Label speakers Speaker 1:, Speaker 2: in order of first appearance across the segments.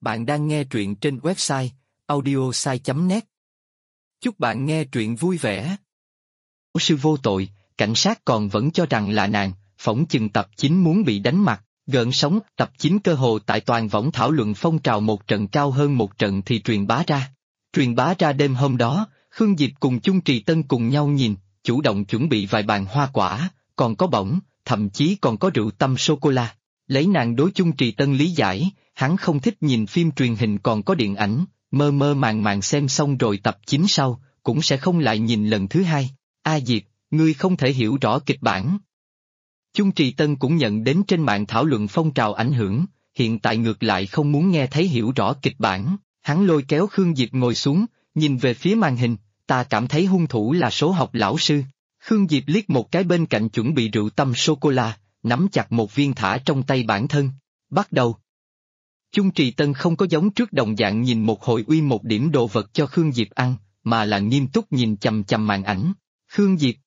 Speaker 1: Bạn đang nghe truyện trên website audiosai.net. Chúc bạn nghe truyện vui vẻ. Sư vô tội, cảnh sát còn vẫn cho rằng là nàng, phỏng chừng tập 9 muốn bị đánh mặt, gợn sóng. Tập 9 cơ hồ tại toàn võng thảo luận phong trào một trận cao hơn một trận thì truyền bá ra. Truyền bá ra đêm hôm đó, Khương Diệp cùng Chung Trì Tân cùng nhau nhìn, chủ động chuẩn bị vài bàn hoa quả, còn có bỏng, thậm chí còn có rượu tăm sô-cô-la. Lấy nàng đối Chung Trì Tân lý giải, hắn không thích nhìn phim truyền hình còn có điện ảnh, mơ mơ màng màng xem xong rồi tập 9 sau, cũng sẽ không lại nhìn lần thứ hai. A Diệp, ngươi không thể hiểu rõ kịch bản. Chung Trì Tân cũng nhận đến trên mạng thảo luận phong trào ảnh hưởng, hiện tại ngược lại không muốn nghe thấy hiểu rõ kịch bản. Hắn lôi kéo Khương Diệp ngồi xuống, nhìn về phía màn hình, ta cảm thấy hung thủ là số học lão sư. Khương Diệp liếc một cái bên cạnh chuẩn bị rượu tăm sô-cô-la, nắm chặt một viên thả trong tay bản thân. Bắt đầu. Chung Trì Tân không có giống trước đồng dạng nhìn một hồi uy một điểm đồ vật cho Khương Diệp ăn, mà là nghiêm túc nhìn chằm chằm màn ảnh. Khương Diệp.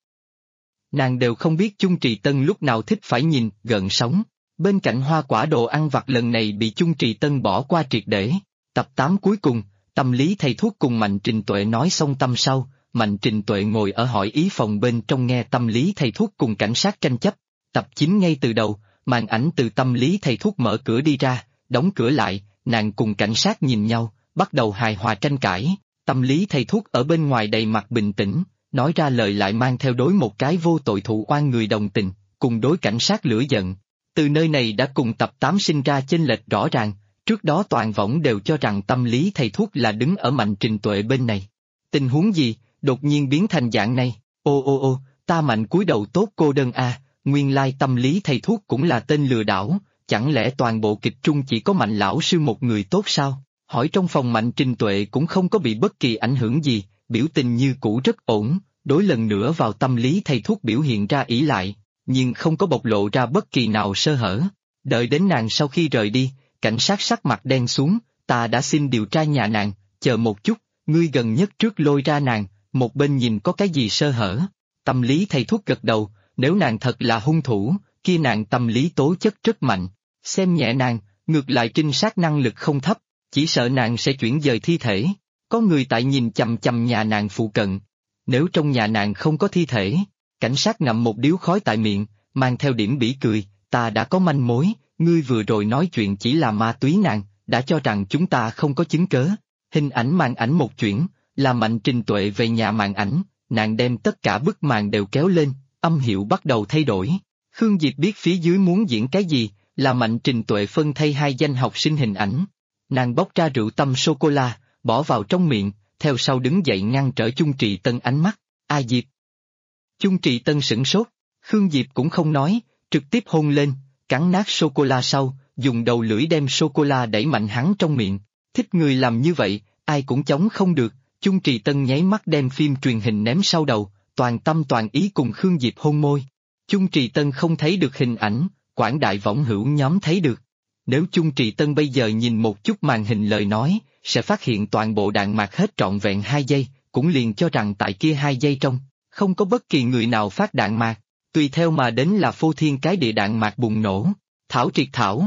Speaker 1: Nàng đều không biết Chung Trì Tân lúc nào thích phải nhìn, gợn sóng. Bên cạnh hoa quả đồ ăn vặt lần này bị Chung Trì Tân bỏ qua triệt để. Tập 8 cuối cùng, tâm lý thầy thuốc cùng Mạnh Trình Tuệ nói xong tâm sau, Mạnh Trình Tuệ ngồi ở hỏi ý phòng bên trong nghe tâm lý thầy thuốc cùng cảnh sát tranh chấp. Tập 9 ngay từ đầu, màn ảnh từ tâm lý thầy thuốc mở cửa đi ra, đóng cửa lại, nàng cùng cảnh sát nhìn nhau, bắt đầu hài hòa tranh cãi. Tâm lý thầy thuốc ở bên ngoài đầy mặt bình tĩnh, nói ra lời lại mang theo đối một cái vô tội thụ oan người đồng tình, cùng đối cảnh sát lửa giận. Từ nơi này đã cùng tập 8 sinh ra chênh lệch rõ ràng, trước đó toàn võng đều cho rằng tâm lý thầy thuốc là đứng ở Mạnh Trình Tuệ bên này. Tình huống gì, đột nhiên biến thành dạng này, ô, ta Mạnh cúi đầu tốt cô đơn a, nguyên lai tâm lý thầy thuốc cũng là tên lừa đảo, chẳng lẽ toàn bộ kịch trung chỉ có Mạnh lão sư một người tốt sao? Hỏi trong phòng Mạnh Trình Tuệ cũng không có bị bất kỳ ảnh hưởng gì, biểu tình như cũ rất ổn, đối lần nữa vào tâm lý thầy thuốc biểu hiện ra ỷ lại, nhưng không có bộc lộ ra bất kỳ nào sơ hở. Đợi đến nàng sau khi rời đi, cảnh sát sắc mặt đen xuống, ta đã xin điều tra nhà nàng, chờ một chút, ngươi gần nhất trước lôi ra nàng, một bên nhìn có cái gì sơ hở. Tâm lý thầy thuốc gật đầu, nếu nàng thật là hung thủ, kia nàng tâm lý tố chất rất mạnh, xem nhẹ nàng, ngược lại trinh sát năng lực không thấp, chỉ sợ nàng sẽ chuyển dời thi thể. Có người tại nhìn chằm chằm nhà nàng phụ cận. Nếu trong nhà nàng không có thi thể, cảnh sát ngậm một điếu khói tại miệng, mang theo điểm bỉ cười, ta đã có manh mối, ngươi vừa rồi nói chuyện chỉ là ma túy nàng, đã cho rằng chúng ta không có chứng cớ. Hình ảnh màn ảnh một chuyển, là Mạnh Trình Tuệ về nhà màn ảnh, nàng đem tất cả bức màn đều kéo lên, âm hiệu bắt đầu thay đổi. Khương Diệp biết phía dưới muốn diễn cái gì, là Mạnh Trình Tuệ phân thay hai danh học sinh hình ảnh. Nàng bóc ra rượu tăm sô-cô-la, bỏ vào trong miệng, theo sau đứng dậy ngăn trở Chung Trì Tân ánh mắt. A Diệp. Chung Trì Tân sửng sốt, Khương Diệp cũng không nói, trực tiếp hôn lên, cắn nát sô-cô-la sau, dùng đầu lưỡi đem sô-cô-la đẩy mạnh hắn trong miệng. Thích người làm như vậy, ai cũng chống không được. Chung Trì Tân nháy mắt đem phim truyền hình ném sau đầu, toàn tâm toàn ý cùng Khương Diệp hôn môi. Chung Trì Tân không thấy được hình ảnh, quảng đại võng hữu nhóm thấy được. Nếu Chung Trì Tân bây giờ nhìn một chút màn hình lời nói, sẽ phát hiện toàn bộ đạn mạc hết trọn vẹn 2 giây, cũng liền cho rằng tại kia 2 giây trong, không có bất kỳ người nào phát đạn mạc, tùy theo mà đến là phô thiên cái địa đạn mạc bùng nổ. Thảo Triệt Thảo.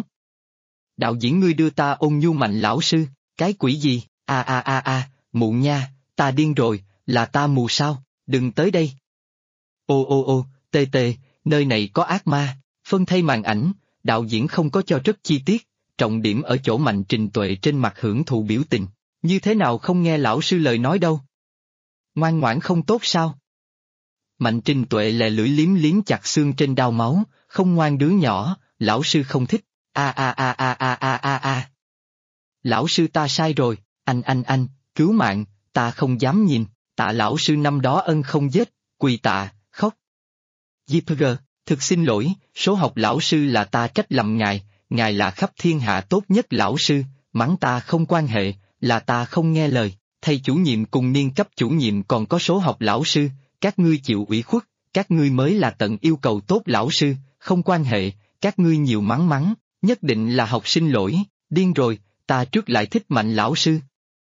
Speaker 1: Đạo diễn ngươi đưa ta ôn nhu Mạnh lão sư, cái quỷ gì, mụ nha, ta điên rồi, là ta mù sao, đừng tới đây. Ô, tê, nơi này có ác ma, phân thay màn ảnh, đạo diễn không có cho rất chi tiết, trọng điểm ở chỗ Mạnh Trình Tuệ trên mặt hưởng thụ biểu tình, như thế nào không nghe lão sư lời nói đâu. Ngoan ngoãn không tốt sao? Mạnh Trình Tuệ lè lưỡi liếm liếm chặt xương trên đao máu, không ngoan đứa nhỏ, lão sư không thích, Lão sư ta sai rồi, anh, cứu mạng, ta không dám nhìn, tạ lão sư năm đó ân không giết, quỳ tạ, khóc. Jipger, thực xin lỗi, số học lão sư là ta trách lầm ngài là khắp thiên hạ tốt nhất lão sư, mắng ta không quan hệ, là ta không nghe lời, thầy chủ nhiệm cùng niên cấp chủ nhiệm còn có số học lão sư, các ngươi chịu ủy khuất, các ngươi mới là tận yêu cầu tốt lão sư, không quan hệ, các ngươi nhiều mắng, nhất định là học sinh lỗi, điên rồi, ta trước lại thích Mạnh lão sư.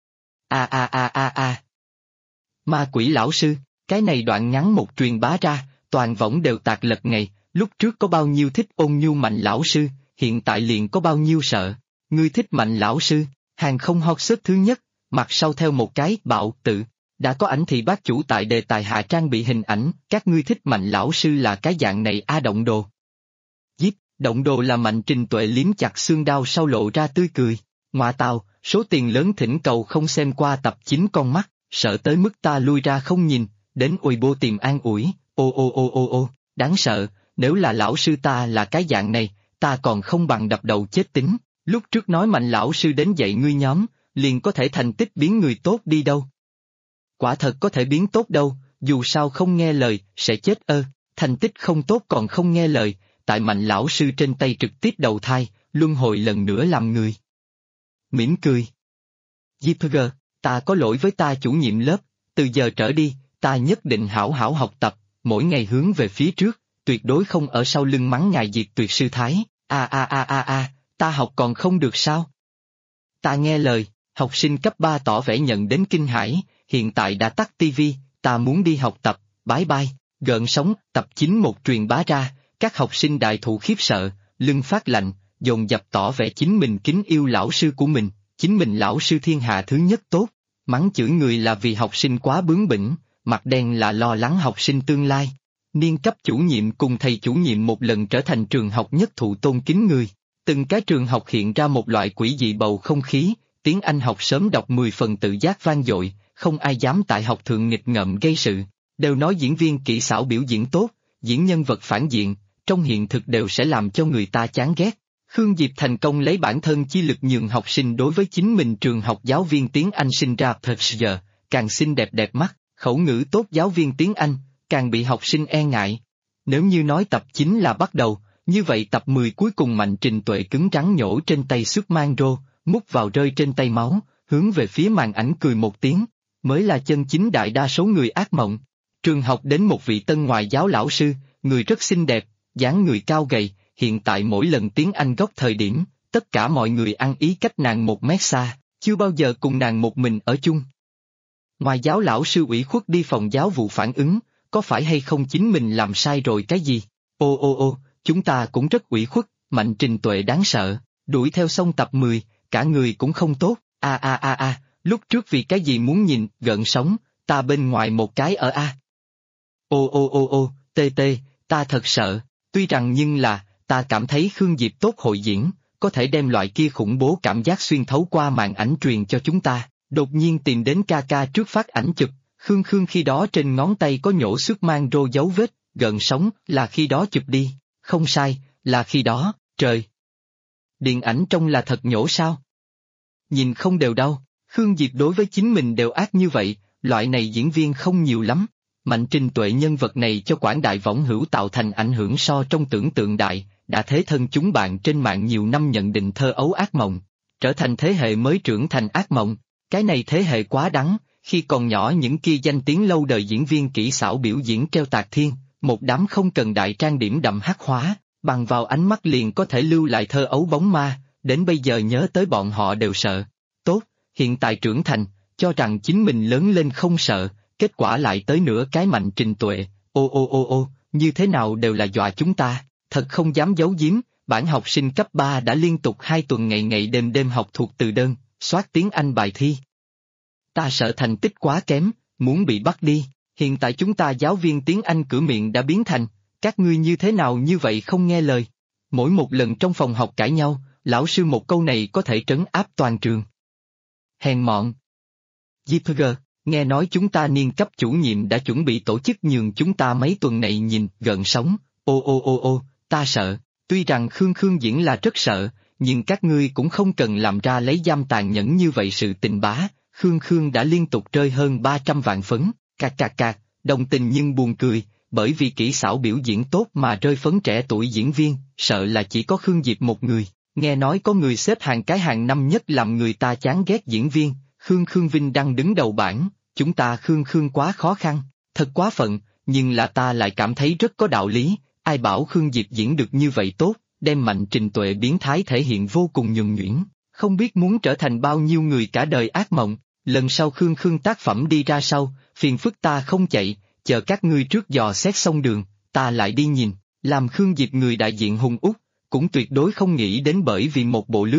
Speaker 1: Ma quỷ lão sư, cái này đoạn ngắn một truyền bá ra, toàn võng đều tạc lật ngày, lúc trước có bao nhiêu thích ôn nhu Mạnh lão sư, hiện tại liền có bao nhiêu sợ. Ngươi thích Mạnh lão sư, Hàng không hot search thứ nhất, mặt sau theo một cái bạo tự. Đã có ảnh thì bác chủ tại đề tài hạ trang bị hình ảnh, các ngươi thích Mạnh lão sư là cái dạng này động đồ. Díp, động đồ là Mạnh Trình Tuệ liếm chặt xương đao sau lộ ra tươi cười. Ngoa tào, số tiền lớn thỉnh cầu không xem qua tập 9 con mắt, sợ tới mức ta lui ra không nhìn, đến Weibo tìm an ủi, ô, đáng sợ, nếu là lão sư ta là cái dạng này, ta còn không bằng đập đầu chết tính, lúc trước nói Mạnh lão sư đến dạy ngươi nhóm, liền có thể thành tích biến người tốt đi đâu. Quả thật có thể biến tốt đâu, dù sao không nghe lời, sẽ chết thành tích không tốt còn không nghe lời, tại Mạnh lão sư trên tay trực tiếp đầu thai, luân hồi lần nữa làm người. Mỉm cười. Jipger, ta có lỗi với ta chủ nhiệm lớp, từ giờ trở đi, ta nhất định hảo hảo học tập, mỗi ngày hướng về phía trước, tuyệt đối không ở sau lưng mắng ngài diệt tuyệt sư thái, ta học còn không được sao? Ta nghe lời, học sinh cấp 3 tỏ vẻ nhận đến kinh hãi, hiện tại đã tắt tivi, ta muốn đi học tập, bye bye, gợn sóng, tập 9 một truyền bá ra, các học sinh đại thụ khiếp sợ, lưng phát lạnh, dồn dập tỏ vẻ chính mình kính yêu lão sư của mình, chính mình lão sư thiên hạ thứ nhất tốt, mắng chửi người là vì học sinh quá bướng bỉnh, mặt đen là lo lắng học sinh tương lai. Niên cấp chủ nhiệm cùng thầy chủ nhiệm một lần trở thành trường học nhất thụ tôn kính người, từng cái trường học hiện ra một loại quỷ dị bầu không khí, tiếng Anh học sớm đọc 10 phần tự giác vang dội, không ai dám tại học thượng nghịch ngợm gây sự, đều nói diễn viên kỹ xảo biểu diễn tốt, diễn nhân vật phản diện, trong hiện thực đều sẽ làm cho người ta chán ghét. Khương Diệp thành công lấy bản thân chi lực nhường học sinh đối với chính mình trường học giáo viên tiếng Anh sinh ra giờ, càng xinh đẹp đẹp mắt, khẩu ngữ tốt giáo viên tiếng Anh, càng bị học sinh e ngại. Nếu như nói tập 9 là bắt đầu, như vậy tập 10 cuối cùng Mạnh Trình Tuệ cứng rắn nhổ trên tay xuất mang rô, mút vào rơi trên tay máu, hướng về phía màn ảnh cười một tiếng, mới là chân chính đại đa số người ác mộng. Trường học đến một vị tân ngoại giáo lão sư, người rất xinh đẹp, dáng người cao gầy, hiện tại mỗi lần tiếng Anh gốc thời điểm, tất cả mọi người ăn ý cách nàng 1 mét xa, chưa bao giờ cùng nàng một mình ở chung. Ngoại giáo lão sư ủy khuất đi phòng giáo vụ phản ứng, có phải hay không chính mình làm sai rồi cái gì? Ô, chúng ta cũng rất ủy khuất, Mạnh Trình Tuệ đáng sợ, đuổi theo xong tập 10, cả người cũng không tốt, lúc trước vì cái gì muốn nhìn, gợn sóng, ta bên ngoài một cái ở Ô, ta thật sợ, tuy rằng nhưng là, ta cảm thấy Khương Diệp tốt hội diễn, có thể đem loại kia khủng bố cảm giác xuyên thấu qua màn ảnh truyền cho chúng ta, đột nhiên tìm đến ca trước phát ảnh chụp, Khương khi đó trên ngón tay có nhổ xước mang rô dấu vết, gợn sóng là khi đó chụp đi, không sai, là khi đó, trời. Điện ảnh trông là thật nhổ sao? Nhìn không đều đâu, Khương Diệp đối với chính mình đều ác như vậy, loại này diễn viên không nhiều lắm. Mạnh Trình Tuệ nhân vật này cho quảng đại võng hữu tạo thành ảnh hưởng so trong tưởng tượng đại, đã thế thân chúng bạn trên mạng nhiều năm nhận định thơ ấu ác mộng, trở thành thế hệ mới trưởng thành ác mộng, cái này thế hệ quá đắng, khi còn nhỏ những kia danh tiếng lâu đời diễn viên kỹ xảo biểu diễn treo tạc thiên, một đám không cần đại trang điểm đậm hắc hóa, bằng vào ánh mắt liền có thể lưu lại thơ ấu bóng ma, đến bây giờ nhớ tới bọn họ đều sợ. Tốt, hiện tại trưởng thành, cho rằng chính mình lớn lên không sợ. Kết quả lại tới nửa cái Mạnh Trình Tuệ, ô, như thế nào đều là dọa chúng ta, thật không dám giấu giếm, bản học sinh cấp 3 đã liên tục 2 tuần ngày ngày đêm học thuộc từ đơn, soát tiếng Anh bài thi. Ta sợ thành tích quá kém, muốn bị bắt đi, hiện tại chúng ta giáo viên tiếng Anh cửa miệng đã biến thành, các ngươi như thế nào như vậy không nghe lời. Mỗi một lần trong phòng học cãi nhau, lão sư một câu này có thể trấn áp toàn trường. Hèn mọn. Jipger. Nghe nói chúng ta niên cấp chủ nhiệm đã chuẩn bị tổ chức nhường chúng ta mấy tuần này nhìn, gợn sóng, ô, ta sợ, tuy rằng Khương diễn là rất sợ, nhưng các ngươi cũng không cần làm ra lấy giam tàn nhẫn như vậy sự tình bá, Khương đã liên tục rơi hơn 300 vạn phấn, cạc, đồng tình nhưng buồn cười, bởi vì kỹ xảo biểu diễn tốt mà rơi phấn trẻ tuổi diễn viên, sợ là chỉ có Khương Diệp một người, nghe nói có người xếp hàng cái hàng năm nhất làm người ta chán ghét diễn viên, Khương Vinh đang đứng đầu bảng. Chúng ta Khương quá khó khăn, thật quá phận, nhưng là ta lại cảm thấy rất có đạo lý, ai bảo Khương Diệp diễn được như vậy tốt, đem Mạnh Trình Tuệ biến thái thể hiện vô cùng nhuần nhuyễn, không biết muốn trở thành bao nhiêu người cả đời ác mộng, lần sau Khương tác phẩm đi ra sau, phiền phức ta không chạy, chờ các ngươi trước dò xét xong đường, ta lại đi nhìn, làm Khương Diệp người đại diện hùng út, cũng tuyệt đối không nghĩ đến bởi vì một bộ lưới kịch,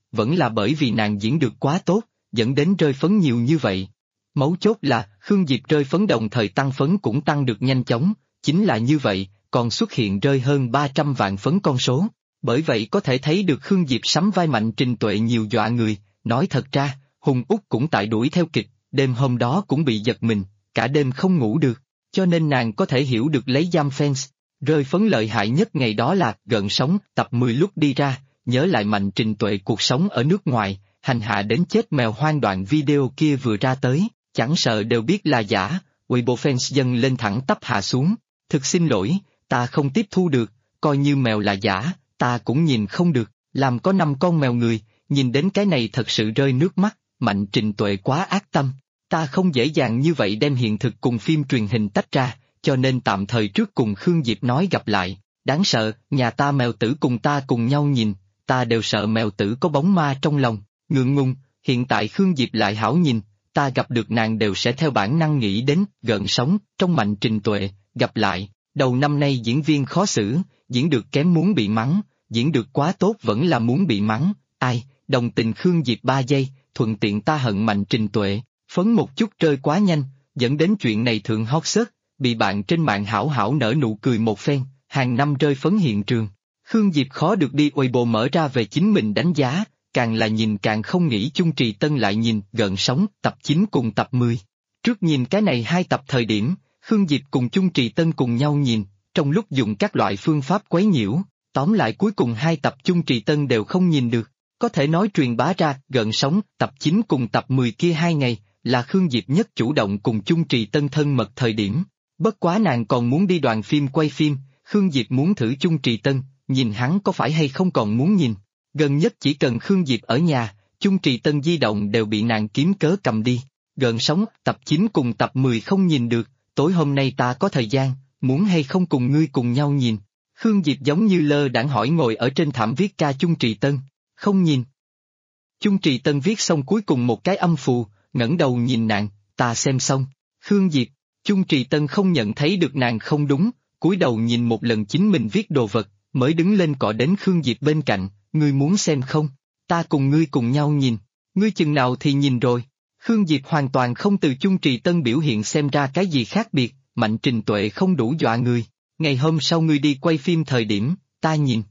Speaker 1: vẫn là bởi vì nàng diễn được quá tốt, dẫn đến rơi phấn nhiều như vậy. Mấu chốt là, Khương Diệp rơi phấn đồng thời tăng phấn cũng tăng được nhanh chóng, chính là như vậy, còn xuất hiện rơi hơn 300 vạn phấn con số. Bởi vậy có thể thấy được Khương Diệp sắm vai Mạnh Trình Tuệ nhiều dọa người, nói thật ra, Hùng Úc cũng tại đuổi theo kịch, đêm hôm đó cũng bị giật mình, cả đêm không ngủ được, cho nên nàng có thể hiểu được lấy giam fans. Rơi phấn lợi hại nhất ngày đó là Gợn Sóng, tập 10 lúc đi ra, nhớ lại Mạnh Trình Tuệ cuộc sống ở nước ngoài, hành hạ đến chết mèo hoang đoạn video kia vừa ra tới, chẳng sợ đều biết là giả, Weibo fans dâng lên thẳng tắp hạ xuống, thực xin lỗi, ta không tiếp thu được, coi như mèo là giả, ta cũng nhìn không được, làm có 5 con mèo người, nhìn đến cái này thật sự rơi nước mắt, Mạnh Trình Tuệ quá ác tâm, ta không dễ dàng như vậy đem hiện thực cùng phim truyền hình tách ra, cho nên tạm thời trước cùng Khương Diệp nói gặp lại, đáng sợ, nhà ta mèo tử cùng ta cùng nhau nhìn, ta đều sợ mèo tử có bóng ma trong lòng, ngượng ngùng, hiện tại Khương Diệp lại hảo nhìn, ta gặp được nàng đều sẽ theo bản năng nghĩ đến, Gợn Sóng, trong Mạnh Trình Tuệ, gặp lại, đầu năm nay diễn viên khó xử, diễn được kém muốn bị mắng, diễn được quá tốt vẫn là muốn bị mắng, ai, đồng tình Khương Diệp 3 giây, thuận tiện ta hận Mạnh Trình Tuệ, phấn một chút rơi quá nhanh, dẫn đến chuyện này thượng hot search, bị bạn trên mạng hảo hảo nở nụ cười một phen, hàng năm rơi phấn hiện trường. Khương Diệp khó được đi Weibo mở ra về chính mình đánh giá, càng là nhìn càng không nghĩ Chung Trì Tân lại nhìn Gợn Sóng tập 9 cùng tập 10. Trước nhìn cái này 2 tập thời điểm, Khương Diệp cùng Chung Trì Tân cùng nhau nhìn, trong lúc dùng các loại phương pháp quấy nhiễu, tóm lại cuối cùng 2 tập Chung Trì Tân đều không nhìn được. Có thể nói truyền bá ra Gợn Sóng tập 9 cùng tập 10 kia 2 ngày, là Khương Diệp nhất chủ động cùng Chung Trì Tân thân mật thời điểm. Bất quá nàng còn muốn đi đoàn phim quay phim, Khương Diệp muốn thử Chung Trì Tân, nhìn hắn có phải hay không còn muốn nhìn. Gần nhất chỉ cần Khương Diệp ở nhà, Chung Trì Tân di động đều bị nàng kiếm cớ cầm đi. Gợn Sóng tập 9 cùng tập 10 không nhìn được, tối hôm nay ta có thời gian, muốn hay không cùng ngươi cùng nhau nhìn. Khương Diệp giống như lơ đãng hỏi ngồi ở trên thảm viết ca Chung Trì Tân, không nhìn. Chung Trì Tân viết xong cuối cùng một cái âm phù, ngẩng đầu nhìn nàng, ta xem xong. Khương Diệp, Chung Trì Tân không nhận thấy được nàng không đúng, cúi đầu nhìn một lần chính mình viết đồ vật, mới đứng lên cọ đến Khương Diệp bên cạnh, ngươi muốn xem không? Ta cùng ngươi cùng nhau nhìn, ngươi chừng nào thì nhìn rồi. Khương Diệp hoàn toàn không từ Chung Trì Tân biểu hiện xem ra cái gì khác biệt, Mạnh Trình Tuệ không đủ dọa người, ngày hôm sau ngươi đi quay phim thời điểm, ta nhìn.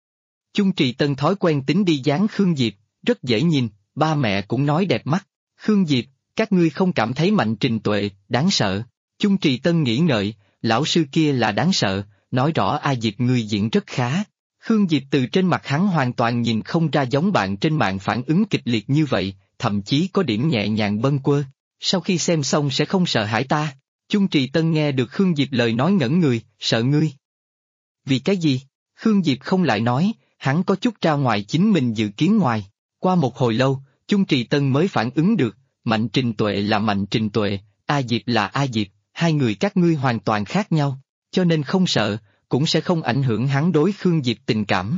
Speaker 1: Chung Trì Tân thói quen tính đi dáng Khương Diệp, rất dễ nhìn, ba mẹ cũng nói đẹp mắt. Khương Diệp, các ngươi không cảm thấy Mạnh Trình Tuệ đáng sợ? Chung Trì Tân nghĩ ngợi, lão sư kia là đáng sợ, nói rõ A Diệp ngươi diễn rất khá. Khương Diệp từ trên mặt hắn hoàn toàn nhìn không ra giống bạn trên mạng phản ứng kịch liệt như vậy, thậm chí có điểm nhẹ nhàng bâng quơ. Sau khi xem xong sẽ không sợ hãi ta. Chung Trì Tân nghe được Khương Diệp lời nói ngẩn người, sợ ngươi. Vì cái gì? Khương Diệp không lại nói, hắn có chút ra ngoài chính mình dự kiến ngoài. Qua một hồi lâu, Chung Trì Tân mới phản ứng được, Mạnh Trình Tuệ là Mạnh Trình Tuệ, A Diệp là A Diệp, hai người các ngươi hoàn toàn khác nhau, cho nên không sợ, cũng sẽ không ảnh hưởng hắn đối Khương Diệp tình cảm.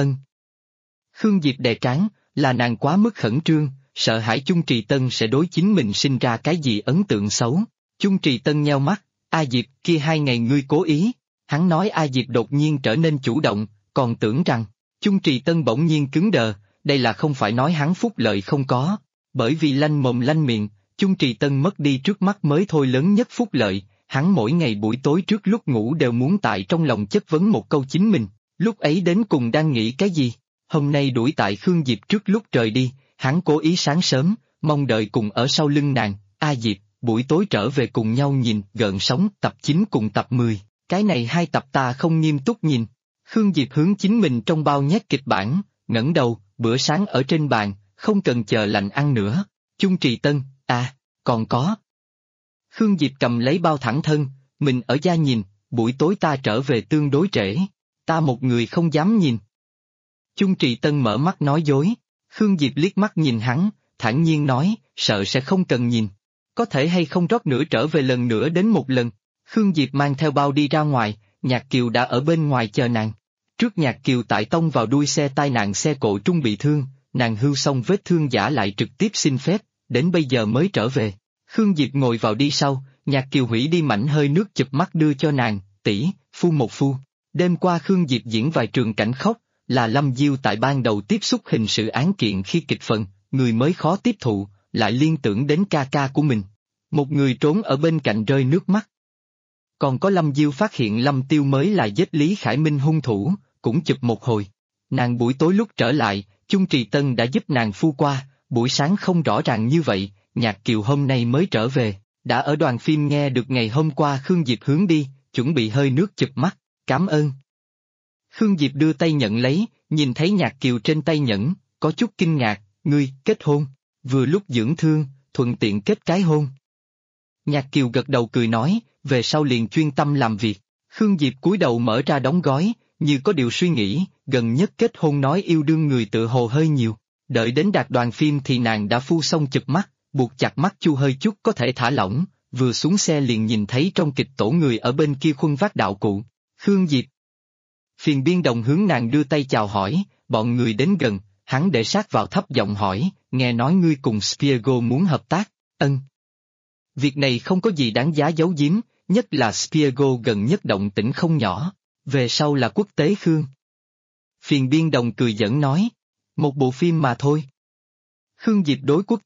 Speaker 1: Khương Diệp đè trán, là nàng quá mức khẩn trương, sợ hãi Chung Trì Tân sẽ đối chính mình sinh ra cái gì ấn tượng xấu. Chung Trì Tân nheo mắt, A Diệp kia 2 ngày ngươi cố ý, hắn nói A Diệp đột nhiên trở nên chủ động, còn tưởng rằng, Chung Trì Tân bỗng nhiên cứng đờ, đây là không phải nói hắn phúc lợi không có, bởi vì lanh mồm lanh miệng, Chung Trì Tân mất đi trước mắt mới thôi lớn nhất phúc lợi, hắn mỗi ngày buổi tối trước lúc ngủ đều muốn tại trong lòng chất vấn một câu chính mình, lúc ấy đến cùng đang nghĩ cái gì, hôm nay đuổi tại Khương Diệp trước lúc trời đi, hắn cố ý sáng sớm, mong đợi cùng ở sau lưng nàng, A Diệp, buổi tối trở về cùng nhau nhìn Gợn Sóng tập 9 cùng tập 10, cái này 2 tập ta không nghiêm túc nhìn. Khương Diệp hướng chính mình trong bao nhét kịch bản, ngẩng đầu, bữa sáng ở trên bàn, không cần chờ lạnh ăn nữa. Chung Trì Tân, còn có. Khương Diệp cầm lấy bao thẳng thân, mình ở gia nhìn, buổi tối ta trở về tương đối trễ, ta một người không dám nhìn. Chung Trì Tân mở mắt nói dối, Khương Diệp liếc mắt nhìn hắn, thản nhiên nói, sợ sẽ không cần nhìn. Có thể hay không rót nữa trở về lần nữa đến một lần. Khương Diệp mang theo bao đi ra ngoài, Nhạc Kiều đã ở bên ngoài chờ nàng. Trước Nhạc Kiều tại tông vào đuôi xe tai nạn xe cộ trung bị thương, nàng hưu xong vết thương giả lại trực tiếp xin phép, đến bây giờ mới trở về. Khương Diệp ngồi vào đi sau, Nhạc Kiều hủy đi mảnh hơi nước chụp mắt đưa cho nàng, tỷ, phu một phu. Đêm qua Khương Diệp diễn vài trường cảnh khóc, là Lâm Diêu tại ban đầu tiếp xúc hình sự án kiện khi kịch phần, người mới khó tiếp thụ, lại liên tưởng đến ca ca của mình. Một người trốn ở bên cạnh rơi nước mắt. Còn có Lâm Diêu phát hiện Lâm Tiêu mới là giết Lý Khải Minh hung thủ, cũng chụp một hồi. Nàng buổi tối lúc trở lại, Chung Trì Tân đã giúp nàng phu qua, buổi sáng không rõ ràng như vậy, Nhạc Kiều hôm nay mới trở về, đã ở đoàn phim nghe được ngày hôm qua Khương Diệp hướng đi, chuẩn bị hơi nước chụp mắt, cảm ơn. Khương Diệp đưa tay nhận lấy, nhìn thấy Nhạc Kiều trên tay nhẫn, có chút kinh ngạc, ngươi, kết hôn, vừa lúc dưỡng thương, thuận tiện kết cái hôn. Nhạc Kiều gật đầu cười nói, về sau liền chuyên tâm làm việc. Khương Diệp cúi đầu mở ra đóng gói, như có điều suy nghĩ, gần nhất kết hôn nói yêu đương người tự hồ hơi nhiều. Đợi đến đạt đoàn phim thì nàng đã phu xong chụp mắt, buộc chặt mắt chu hơi chút có thể thả lỏng, vừa xuống xe liền nhìn thấy trong kịch tổ người ở bên kia khuân vác đạo cụ. Khương Diệp. Phiền biên đồng hướng nàng đưa tay chào hỏi, bọn người đến gần, hắn để sát vào thấp giọng hỏi, nghe nói ngươi cùng Spiego muốn hợp tác, ân. Việc này không có gì đáng giá giấu giếm, nhất là Spiego gần nhất động tĩnh không nhỏ, về sau là quốc tế Khương. Phiền biên đồng cười giỡn nói, một bộ phim mà thôi. Khương Diệp đối quốc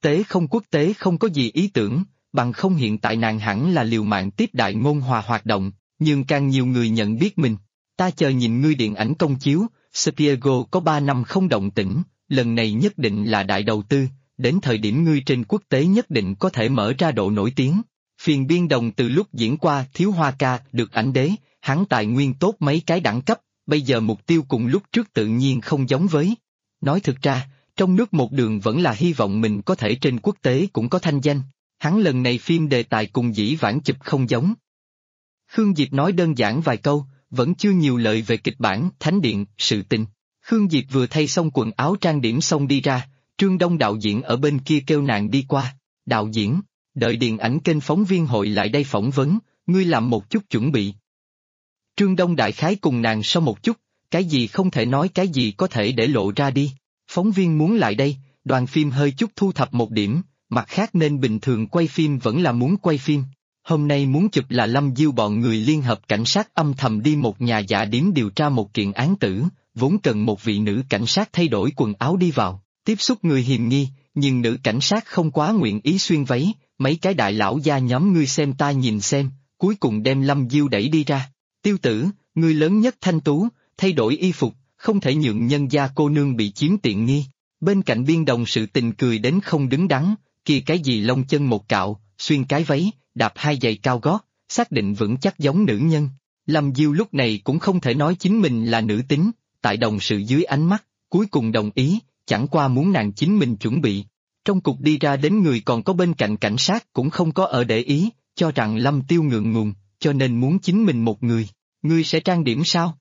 Speaker 1: tế không có gì ý tưởng, bằng không hiện tại nàng hẳn là liều mạng tiếp đại ngôn hòa hoạt động, nhưng càng nhiều người nhận biết mình. Ta chờ nhìn ngươi điện ảnh công chiếu, Spiego có 3 năm không động tĩnh, lần này nhất định là đại đầu tư, đến thời điểm ngươi trên quốc tế nhất định có thể mở ra độ nổi tiếng. Phiền biên đồng từ lúc diễn qua Thiếu Hoa Ca được ảnh đế, hắn tài nguyên tốt mấy cái đẳng cấp, bây giờ mục tiêu cùng lúc trước tự nhiên không giống với. Nói thực ra, trong nước một đường vẫn là hy vọng mình có thể trên quốc tế cũng có thanh danh, hắn lần này phim đề tài cùng dĩ vãng chụp không giống. Khương Diệp nói đơn giản vài câu, vẫn chưa nhiều lời về kịch bản, thánh điện, sự tình. Khương Diệp vừa thay xong quần áo trang điểm xong đi ra, Trương Đông đạo diễn ở bên kia kêu nàng đi qua, đạo diễn, đợi điện ảnh kênh phóng viên hội lại đây phỏng vấn, ngươi làm một chút chuẩn bị. Trương Đông đại khái cùng nàng sau một chút, cái gì không thể nói cái gì có thể để lộ ra đi. Phóng viên muốn lại đây, đoàn phim hơi chút thu thập một điểm, mặt khác nên bình thường quay phim vẫn là muốn quay phim. Hôm nay muốn chụp là Lâm Diêu bọn người liên hợp cảnh sát âm thầm đi một nhà dạ điếm điều tra một kiện án tử, vốn cần một vị nữ cảnh sát thay đổi quần áo đi vào, tiếp xúc người hiềm nghi, nhưng nữ cảnh sát không quá nguyện ý xuyên váy, mấy cái đại lão gia nhóm ngươi xem ta nhìn xem, cuối cùng đem Lâm Diêu đẩy đi ra. Tiêu tử, ngươi lớn nhất thanh tú, thay đổi y phục, không thể nhượng nhân gia cô nương bị chiếm tiện nghi. Bên cạnh biên đồng sự tình cười đến không đứng đắn, kia cái gì lông chân một cạo, xuyên cái váy, đạp hai giày cao gót, xác định vững chắc giống nữ nhân. Lâm Diêu lúc này cũng không thể nói chính mình là nữ tính, tại đồng sự dưới ánh mắt, cuối cùng đồng ý, chẳng qua muốn nàng chính mình chuẩn bị. Trong cục đi ra đến người còn có bên cạnh cảnh sát cũng không có ở để ý, cho rằng Lâm Tiêu ngượng ngùng, cho nên muốn chính mình một người. Ngươi sẽ trang điểm sao?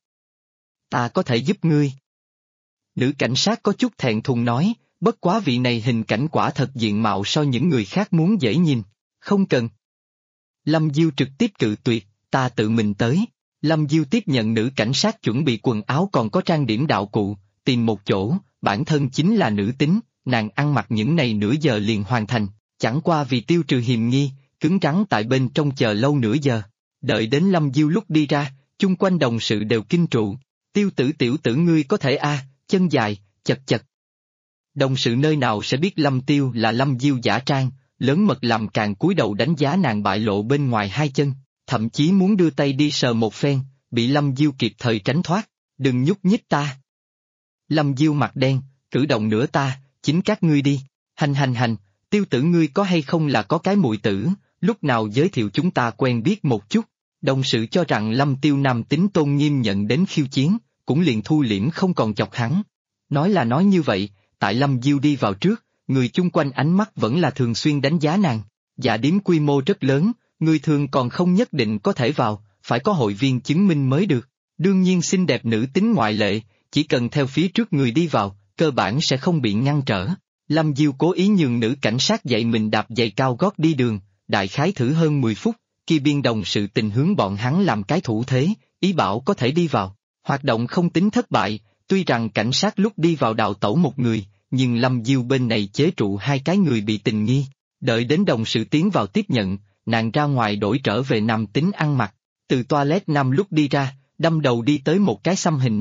Speaker 1: Ta có thể giúp ngươi. Nữ cảnh sát có chút thẹn thùng nói, bất quá vị này hình cảnh quả thật diện mạo so những người khác muốn dễ nhìn. Không cần. Lâm Diêu trực tiếp cự tuyệt, ta tự mình tới. Lâm Diêu tiếp nhận nữ cảnh sát chuẩn bị quần áo còn có trang điểm đạo cụ, tìm một chỗ, bản thân chính là nữ tính, nàng ăn mặc những này nửa giờ liền hoàn thành, chẳng qua vì tiêu trừ hiềm nghi, cứng rắn tại bên trong chờ lâu nửa giờ. Đợi đến Lâm Diêu lúc đi ra, chung quanh đồng sự đều kinh trụ. Tiêu tử tiểu tử ngươi có thể chân dài, chật chật. Đồng sự nơi nào sẽ biết Lâm Tiêu là Lâm Diêu giả trang, lớn mật làm càng cúi đầu đánh giá nàng bại lộ bên ngoài hai chân, thậm chí muốn đưa tay đi sờ một phen, bị Lâm Diêu kịp thời tránh thoát, đừng nhúc nhích ta. Lâm Diêu mặt đen, cử động nữa ta, chính các ngươi đi, hành, tiêu tử ngươi có hay không là có cái muội tử, lúc nào giới thiệu chúng ta quen biết một chút. Đồng sự cho rằng Lâm Tiêu nam tính tôn nghiêm nhận đến khiêu chiến, cũng liền thu liễm không còn chọc hắn. Nói là nói như vậy, tại Lâm Diêu đi vào trước, người chung quanh ánh mắt vẫn là thường xuyên đánh giá nàng. Dạ điếm quy mô rất lớn, người thường còn không nhất định có thể vào, phải có hội viên chứng minh mới được. Đương nhiên xinh đẹp nữ tính ngoại lệ, chỉ cần theo phía trước người đi vào, cơ bản sẽ không bị ngăn trở. Lâm Diêu cố ý nhường nữ cảnh sát dạy mình đạp giày cao gót đi đường, đại khái thử hơn 10 phút, khi biên đồng sự tình hướng bọn hắn làm cái thủ thế, ý bảo có thể đi vào. Hoạt động không tính thất bại, tuy rằng cảnh sát lúc đi vào đào tẩu một người, nhưng Lâm Diêu bên này chế trụ hai cái người bị tình nghi. Đợi đến đồng sự tiến vào tiếp nhận, nàng ra ngoài đổi trở về nam tính ăn mặc. Từ toilet nam lúc đi ra, đâm đầu đi tới một cái xăm hình nam,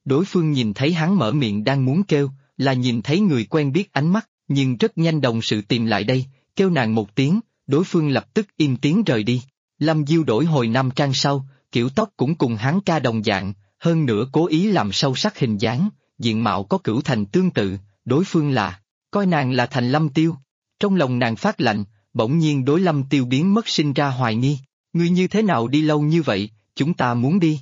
Speaker 1: đối phương nhìn thấy hắn mở miệng đang muốn kêu, là nhìn thấy người quen biết ánh mắt, nhưng rất nhanh đồng sự tìm lại đây, kêu nàng một tiếng, đối phương lập tức im tiếng rời đi. Lâm Diêu đổi hồi 5 trang sau, kiểu tóc cũng cùng hắn ca đồng dạng, hơn nữa cố ý làm sâu sắc hình dáng, diện mạo có Cửu Thành tương tự, đối phương là, coi nàng là thành Lâm Tiêu. Trong lòng nàng phát lạnh, bỗng nhiên đối Lâm Tiêu biến mất sinh ra hoài nghi, ngươi như thế nào đi lâu như vậy, chúng ta muốn đi.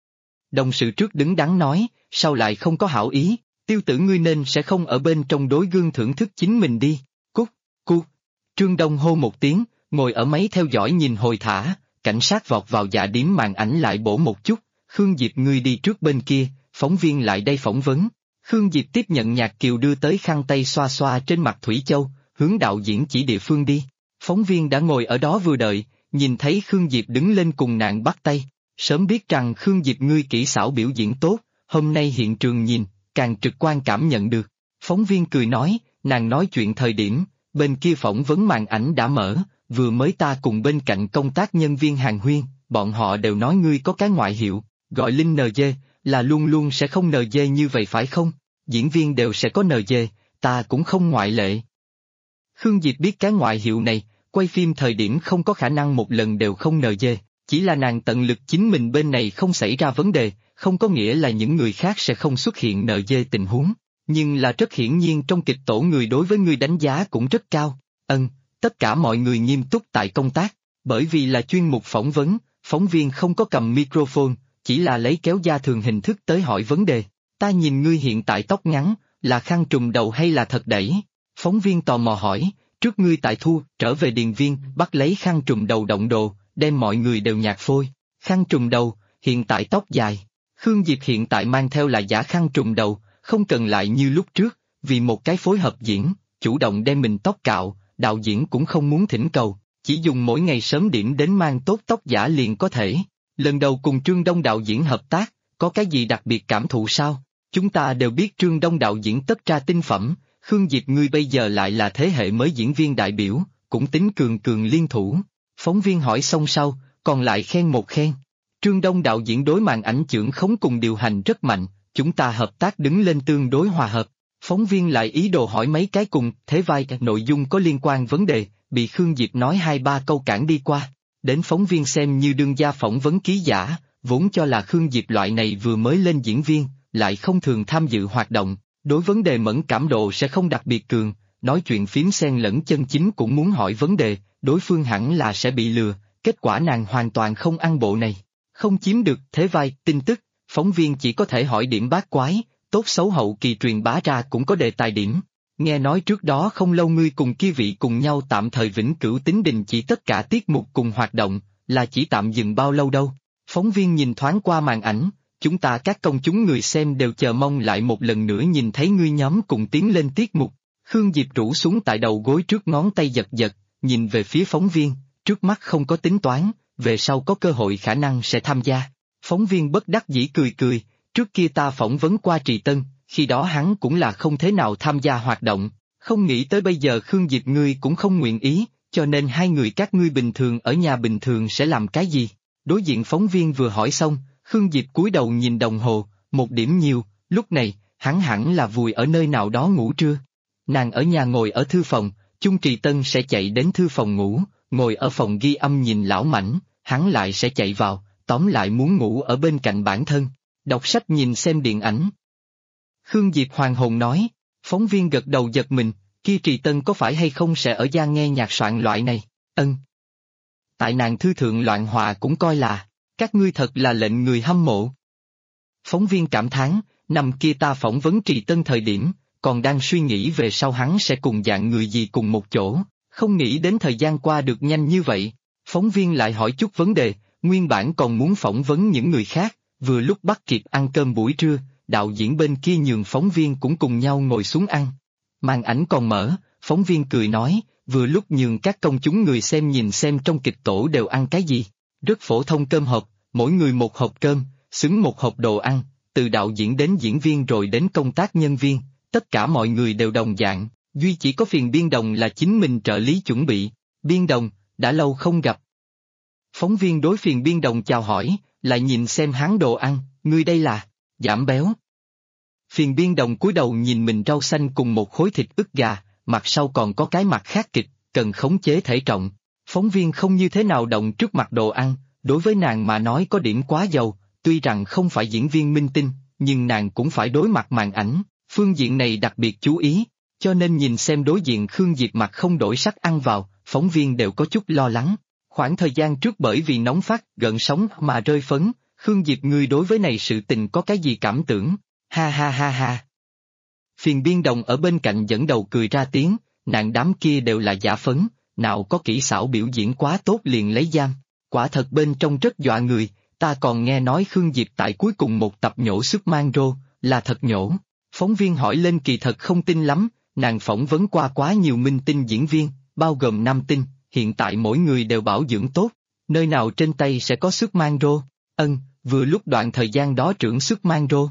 Speaker 1: Đồng sự trước đứng đắn nói, sao lại không có hảo ý, Tiêu tử ngươi nên sẽ không ở bên trong đối gương thưởng thức chính mình đi, cút, cút. Trương Đông hô một tiếng, ngồi ở máy theo dõi nhìn hồi thả, cảnh sát vọt vào dạ điếm màn ảnh lại bổ một chút, Khương Diệp ngươi đi trước bên kia, phóng viên lại đây phỏng vấn. Khương Diệp tiếp nhận Nhạc Kiều đưa tới khăn tay xoa xoa trên mặt Thủy Châu, hướng đạo diễn chỉ địa phương đi. Phóng viên đã ngồi ở đó vừa đợi, nhìn thấy Khương Diệp đứng lên cùng nàng bắt tay, sớm biết rằng Khương Diệp ngươi kỹ xảo biểu diễn tốt, hôm nay hiện trường nhìn, càng trực quan cảm nhận được. Phóng viên cười nói, nàng nói chuyện thời điểm, bên kia phỏng vấn màn ảnh đã mở, vừa mới ta cùng bên cạnh công tác nhân viên hàng huyên, bọn họ đều nói ngươi có cái ngoại hiệu, gọi Linh NG, là luôn luôn sẽ không NG như vậy phải không? Diễn viên đều sẽ có NG, ta cũng không ngoại lệ. Khương Diệp biết cái ngoại hiệu này, quay phim thời điểm không có khả năng một lần đều không NG, chỉ là nàng tận lực chính mình bên này không xảy ra vấn đề, không có nghĩa là những người khác sẽ không xuất hiện NG tình huống, nhưng là rất hiển nhiên trong kịch tổ người đối với ngươi đánh giá cũng rất cao. Tất cả mọi người nghiêm túc tại công tác, bởi vì là chuyên mục phỏng vấn, phóng viên không có cầm microphone, chỉ là lấy kéo da thường hình thức tới hỏi vấn đề. Ta nhìn ngươi hiện tại tóc ngắn, là khăn trùm đầu hay là thật đẩy? Phóng viên tò mò hỏi, trước ngươi tại thu, trở về điền viên, bắt lấy khăn trùm đầu động đồ, đem mọi người đều nhạc phôi. Khăn trùm đầu, hiện tại tóc dài. Khương Diệp hiện tại mang theo là giả khăn trùm đầu, không cần lại như lúc trước, vì một cái phối hợp diễn, chủ động đem mình tóc cạo, đạo diễn cũng không muốn thỉnh cầu, chỉ dùng mỗi ngày sớm điểm đến mang tốt tóc giả liền có thể. Lần đầu cùng Trương Đông đạo diễn hợp tác, có cái gì đặc biệt cảm thụ sao? Chúng ta đều biết Trương Đông đạo diễn tất ra tinh phẩm, Khương Diệp ngươi bây giờ lại là thế hệ mới diễn viên đại biểu, cũng tính cường cường liên thủ. Phóng viên hỏi xong sau, còn lại khen một khen. Trương Đông đạo diễn đối màn ảnh chưởng khống cùng điều hành rất mạnh, chúng ta hợp tác đứng lên tương đối hòa hợp. Phóng viên lại ý đồ hỏi mấy cái cùng thế vai nội dung có liên quan vấn đề, bị Khương Diệp nói 2-3 câu cản đi qua. Đến phóng viên xem như đương gia phỏng vấn ký giả, vốn cho là Khương Diệp loại này vừa mới lên diễn viên, lại không thường tham dự hoạt động, đối vấn đề mẫn cảm độ sẽ không đặc biệt cường, nói chuyện phím xen lẫn chân chính cũng muốn hỏi vấn đề, đối phương hẳn là sẽ bị lừa, kết quả nàng hoàn toàn không ăn bộ này, không chiếm được thế vai, tin tức, phóng viên chỉ có thể hỏi điểm bát quái, tốt xấu hậu kỳ truyền bá ra cũng có đề tài điểm. Nghe nói trước đó không lâu ngươi cùng kia vị cùng nhau tạm thời vĩnh cửu tính đình chỉ tất cả tiết mục cùng hoạt động, là chỉ tạm dừng bao lâu đâu? Phóng viên nhìn thoáng qua màn ảnh, chúng ta các công chúng người xem đều chờ mong lại một lần nữa nhìn thấy ngươi nhóm cùng tiến lên tiết mục. Khương Diệp rũ xuống tại đầu gối trước ngón tay giật giật, nhìn về phía phóng viên, trước mắt không có tính toán, về sau có cơ hội khả năng sẽ tham gia. Phóng viên bất đắc dĩ cười cười, trước kia ta phỏng vấn qua Trì Tân. Khi đó hắn cũng là không thế nào tham gia hoạt động, không nghĩ tới bây giờ Khương Diệp ngươi cũng không nguyện ý, cho nên hai người các ngươi bình thường ở nhà bình thường sẽ làm cái gì? Đối diện phóng viên vừa hỏi xong, Khương Diệp cúi đầu nhìn đồng hồ, 1 điểm nhiều, lúc này, hắn hẳn là vùi ở nơi nào đó ngủ trưa. Nàng ở nhà ngồi ở thư phòng, Chung Trì Tân sẽ chạy đến thư phòng ngủ, ngồi ở phòng ghi âm nhìn lão Mảnh, hắn lại sẽ chạy vào, tóm lại muốn ngủ ở bên cạnh bản thân, đọc sách nhìn xem điện ảnh. Khương Diệp hoàng hồn nói, phóng viên gật đầu giật mình, kia Trì Tân có phải hay không sẽ ở gian nghe nhạc soạn loại này? Tại nàng thư thượng loạn hòa cũng coi là, các ngươi thật là lệnh người hâm mộ. Phóng viên cảm thán, năm kia ta phỏng vấn Trì Tân thời điểm, còn đang suy nghĩ về sau hắn sẽ cùng dạng người gì cùng một chỗ, không nghĩ đến thời gian qua được nhanh như vậy. Phóng viên lại hỏi chút vấn đề, nguyên bản còn muốn phỏng vấn những người khác, vừa lúc bắt kịp ăn cơm buổi trưa. Đạo diễn bên kia nhường phóng viên cũng cùng nhau ngồi xuống ăn. Màn ảnh còn mở, phóng viên cười nói, vừa lúc nhường các công chúng người xem nhìn xem trong kịch tổ đều ăn cái gì. Rất phổ thông cơm hộp, mỗi người một hộp cơm, xứng một hộp đồ ăn, từ đạo diễn đến diễn viên rồi đến công tác nhân viên, tất cả mọi người đều đồng dạng, duy chỉ có phiền biên đồng là chính mình trợ lý chuẩn bị. Biên đồng, đã lâu không gặp. Phóng viên đối phiền biên đồng chào hỏi, lại nhìn xem hắn đồ ăn, ngươi đây là giảm béo. Phiền biên đồng cúi đầu nhìn mình rau xanh cùng một khối thịt ức gà, mặt sau còn có cái mặt khác kịch, cần khống chế thể trọng. Phóng viên không như thế nào động trước mặt đồ ăn, đối với nàng mà nói có điểm quá dầu, tuy rằng không phải diễn viên minh tinh, nhưng nàng cũng phải đối mặt màn ảnh, phương diện này đặc biệt chú ý, cho nên nhìn xem đối diện Khương Diệp mặt không đổi sắc ăn vào, phóng viên đều có chút lo lắng. Khoảng thời gian trước bởi vì nóng phát, gợn sóng mà rơi phấn, Khương Diệp ngươi đối với này sự tình có cái gì cảm tưởng, ha ha ha ha. Phiền biên đồng ở bên cạnh dẫn đầu cười ra tiếng, nàng đám kia đều là giả phấn, nào có kỹ xảo biểu diễn quá tốt liền lấy giam, quả thật bên trong rất dọa người, ta còn nghe nói Khương Diệp tại cuối cùng một tập nhổ sức mang rô, là thật nhổ. Phóng viên hỏi lên kỳ thật không tin lắm, nàng phỏng vấn qua quá nhiều minh tinh diễn viên, bao gồm nam tinh, hiện tại mỗi người đều bảo dưỡng tốt, nơi nào trên tay sẽ có sức mang rô, vừa lúc đoạn thời gian đó trưởng sức mang rô.